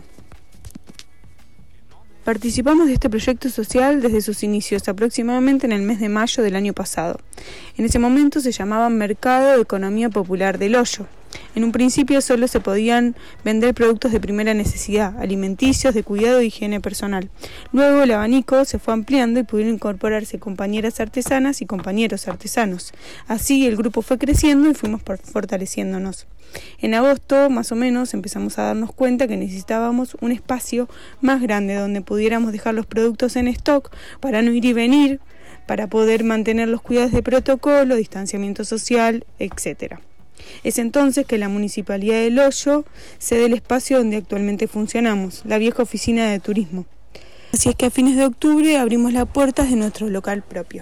Participamos de este proyecto social desde sus inicios, aproximadamente en el mes de mayo del año pasado. En ese momento se llamaba Mercado de Economía Popular del Hoyo. En un principio solo se podían vender productos de primera necesidad, alimenticios, de cuidado e higiene personal. Luego el abanico se fue ampliando y pudieron incorporarse compañeras artesanas y compañeros artesanos. Así el grupo fue creciendo y fuimos fortaleciéndonos. En agosto, más o menos, empezamos a darnos cuenta que necesitábamos un espacio más grande donde pudiéramos dejar los productos en stock para no ir y venir, para poder mantener los cuidados de protocolo, distanciamiento social, etc. Es entonces que la Municipalidad de El Hoyo cede el espacio donde actualmente funcionamos, la vieja Oficina de Turismo. Así es que a fines de octubre abrimos las puertas de nuestro local propio.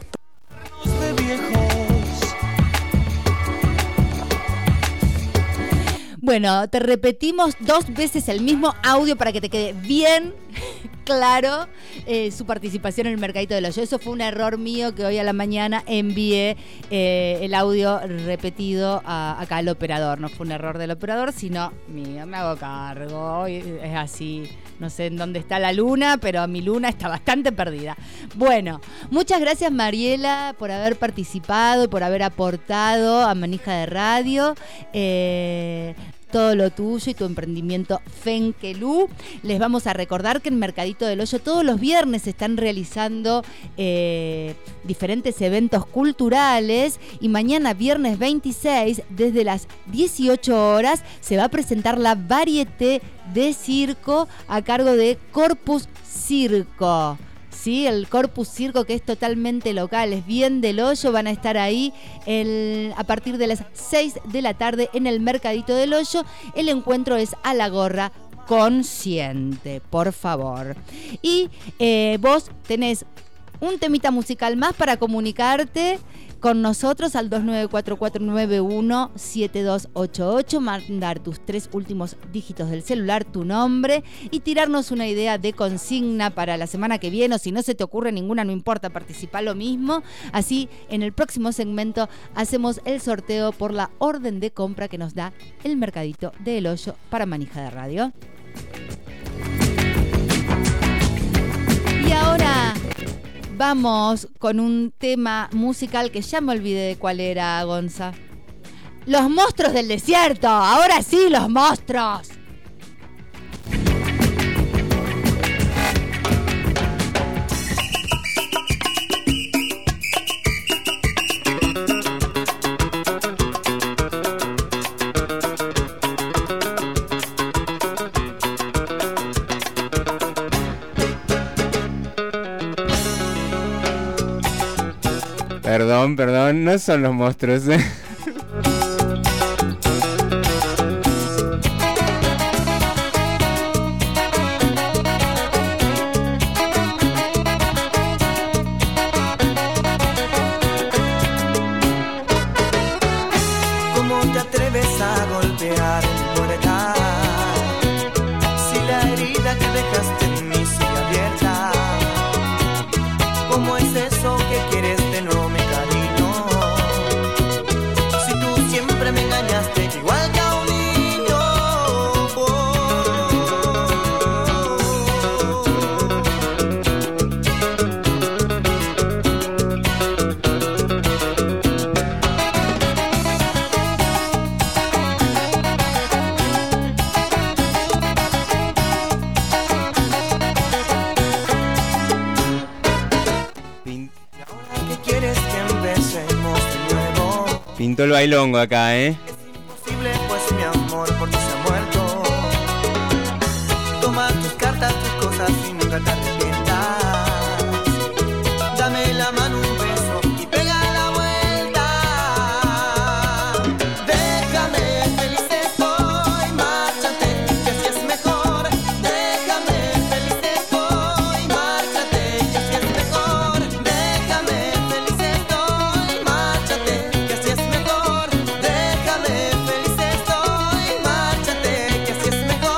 Bueno, te repetimos 2 veces el mismo audio para que te quede bien claro su participación en el Mercadito del Hoyo. Eso fue un error mío, que hoy a la mañana envié el audio repetido acá al operador. No fue un error del operador, sino mío. Me hago cargo. Es así. No sé en dónde está la luna, pero mi luna está bastante perdida. Bueno, muchas gracias, Mariela, por haber participado y por haber aportado a Manija de Radio. Todo lo tuyo y tu emprendimiento Fenkelú. Les vamos a recordar que en Mercadito del Hoyo todos los viernes se están realizando diferentes eventos culturales, y mañana, viernes 26, desde las 18 horas, se va a presentar la varieté de circo a cargo de Corpus Circo. Sí, el Corpus Circo, que es totalmente local, es bien del Hoyo. Van a estar ahí a partir de las 6 de la tarde en el Mercadito del Hoyo. El encuentro es a la gorra consciente, por favor. Y vos tenés un temita musical más para comunicarte con nosotros al 2944917288, mandar tus 3 últimos dígitos del celular, tu nombre, y tirarnos una idea de consigna para la semana que viene, o si no se te ocurre ninguna, no importa, participa lo mismo. Así, en el próximo segmento hacemos el sorteo por la orden de compra que nos da el Mercadito del Hoyo para Manija de Radio. Y ahora vamos con un tema musical que ya me olvidé de cuál era, Gonza. Los monstruos del desierto. Ahora sí, los monstruos. Perdón, no son los monstruos, ¿Cómo te atreves a golpear por acá? Si la herida que dejaste en mí sigue abierta, ¿cómo es eso que quieres de no me cariño? Si tú siempre me engañaste igual que a un niño. ¿Qué quieres que empecemos de nuevo? Pintó el bailongo acá, Es imposible, pues mi amor por ti se ha muerto. Toma tus cartas, tus cosas y nunca te arrepientas. Dame la mano, un beso y pega la vuelta. Déjame feliz estoy, márchate, que así es mejor. Déjame feliz estoy, márchate, que así es mejor. Déjame feliz estoy, márchate, que así es mejor. Déjame feliz estoy, márchate, que así es mejor.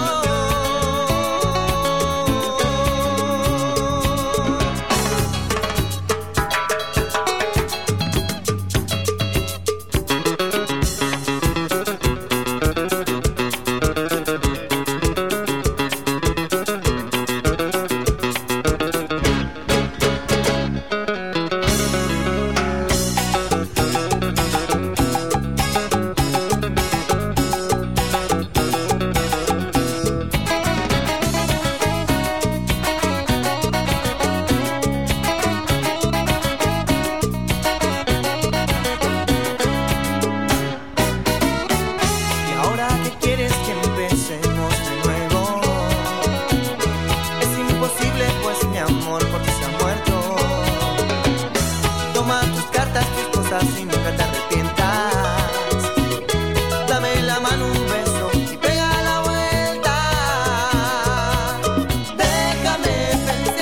¿Y ahora qué quieres que empecemos de nuevo? Es imposible, pues mi amor por ti se ha muerto. Toma tus cartas, tus cosas y nunca te arrepientas. Dame la mano, un beso y pega la vuelta. Déjame feliz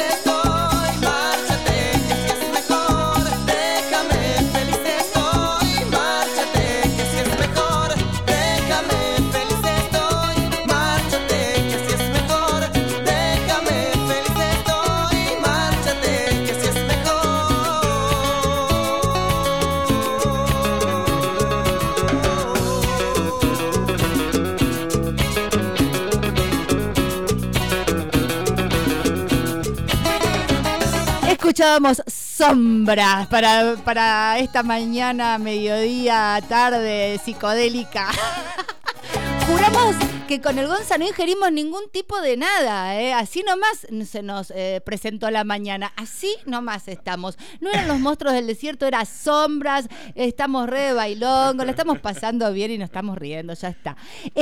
Escuchábamos Sombras para esta mañana, mediodía, tarde, psicodélica. Juramos que con el Gonza no ingerimos ningún tipo de nada, ¿eh? Así nomás se nos presentó la mañana. Así nomás estamos. No eran los monstruos del desierto, eran Sombras. Estamos re de bailongo, la estamos pasando bien y nos estamos riendo, ya está.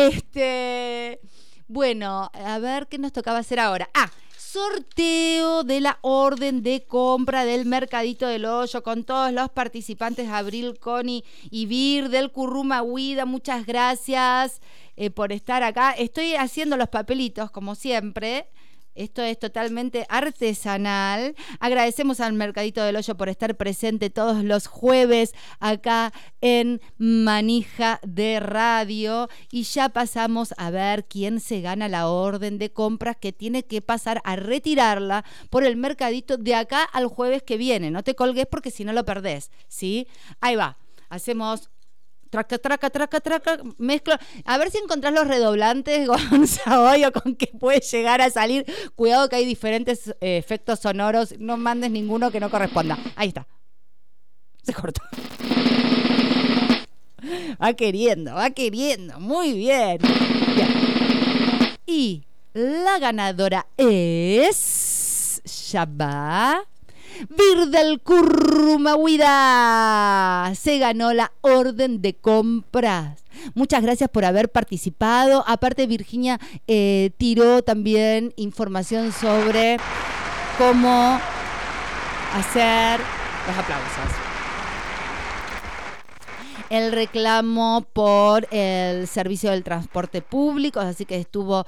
Bueno, a ver qué nos tocaba hacer ahora. Sorteo de la orden de compra del Mercadito del Hoyo con todos los participantes, Abril, Connie y Vir del Curruma Huida. Muchas gracias por estar acá. Estoy haciendo los papelitos como siempre. Esto es totalmente artesanal. Agradecemos al Mercadito del Hoyo por estar presente todos los jueves acá en Manija de Radio. Y ya pasamos a ver quién se gana la orden de compras que tiene que pasar a retirarla por el Mercadito de acá al jueves que viene. No te colgues porque si no lo perdés, ¿sí? Ahí va. Hacemos... traca, mezclo. A ver si encontrás los redoblantes, Gonza, hoy, o con qué puede llegar a salir. Cuidado que hay diferentes efectos sonoros. No mandes ninguno que no corresponda. Ahí está. Se cortó. Va queriendo. Muy bien. Y la ganadora es... ya va... Vir del Curruma Huida. Se ganó la orden de compras. Muchas gracias por haber participado. Aparte, Virginia tiró también información sobre cómo hacer los aplausos. El reclamo por el servicio del transporte público, así que estuvo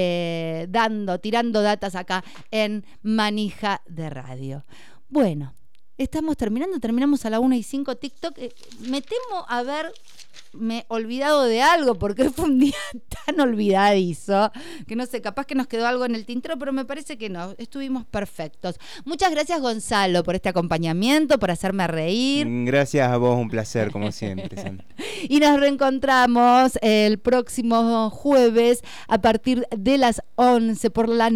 tirando datas acá en Manija de Radio. Bueno, terminamos a la 1:05 TikTok. Me temo haberme olvidado de algo, porque fue un día tan olvidadizo que no sé, capaz que nos quedó algo en el tintero, pero me parece que no, estuvimos perfectos. Muchas gracias, Gonzalo, por este acompañamiento, por hacerme reír. Gracias a vos, un placer, como siempre, Sandra. Y nos reencontramos el próximo jueves a partir de las 11 por la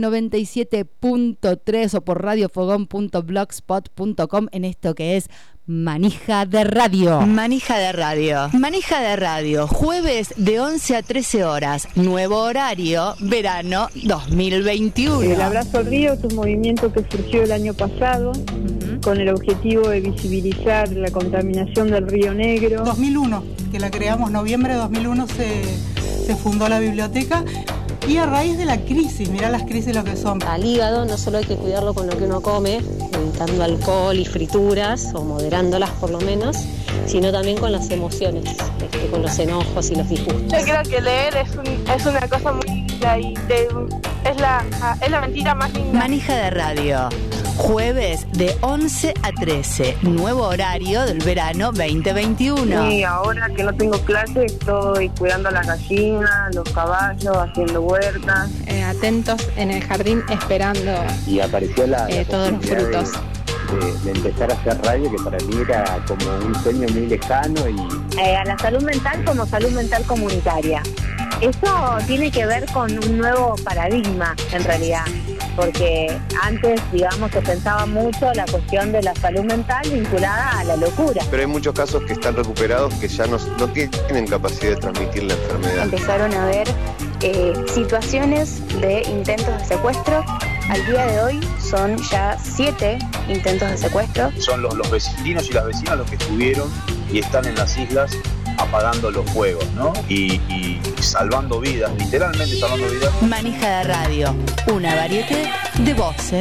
97.3 o por radiofogón.blogspot.com en esto que es Manija de Radio. Manija de Radio, jueves de 11 a 13 horas, nuevo horario, verano 2021. El Abrazo al Río es un movimiento que surgió el año pasado con el objetivo de visibilizar la contaminación del Río Negro. 2001, que la creamos, noviembre de 2001 se fundó la biblioteca. Y a raíz de la crisis, mirá las crisis lo que son. Al hígado no solo hay que cuidarlo con lo que uno come, evitando alcohol y frituras, o moderándolas por lo menos, sino también con las emociones, con los enojos y los disgustos. Yo creo que leer es una cosa muy linda y es la mentira más linda. Manija de Radio, jueves de 11 a 13, nuevo horario del verano 2021. Sí, ahora que no tengo clase estoy cuidando a las gallinas, los caballos, haciendo huertas. Atentos en el jardín esperando y apareció todos los frutos. De empezar a hacer radio, que para mí era como un sueño muy lejano. A la salud mental como salud mental comunitaria. Eso tiene que ver con un nuevo paradigma, en realidad, porque antes, digamos, se pensaba mucho la cuestión de la salud mental vinculada a la locura. Pero hay muchos casos que están recuperados que ya no tienen capacidad de transmitir la enfermedad. Empezaron a ver situaciones de intentos de secuestro. Al día de hoy son ya 7 intentos de secuestro. Son los vecinos y las vecinas los que estuvieron y están en las islas apagando los fuegos, ¿no? Y salvando vidas, literalmente salvando vidas. Manija de Radio, una variedad de voces.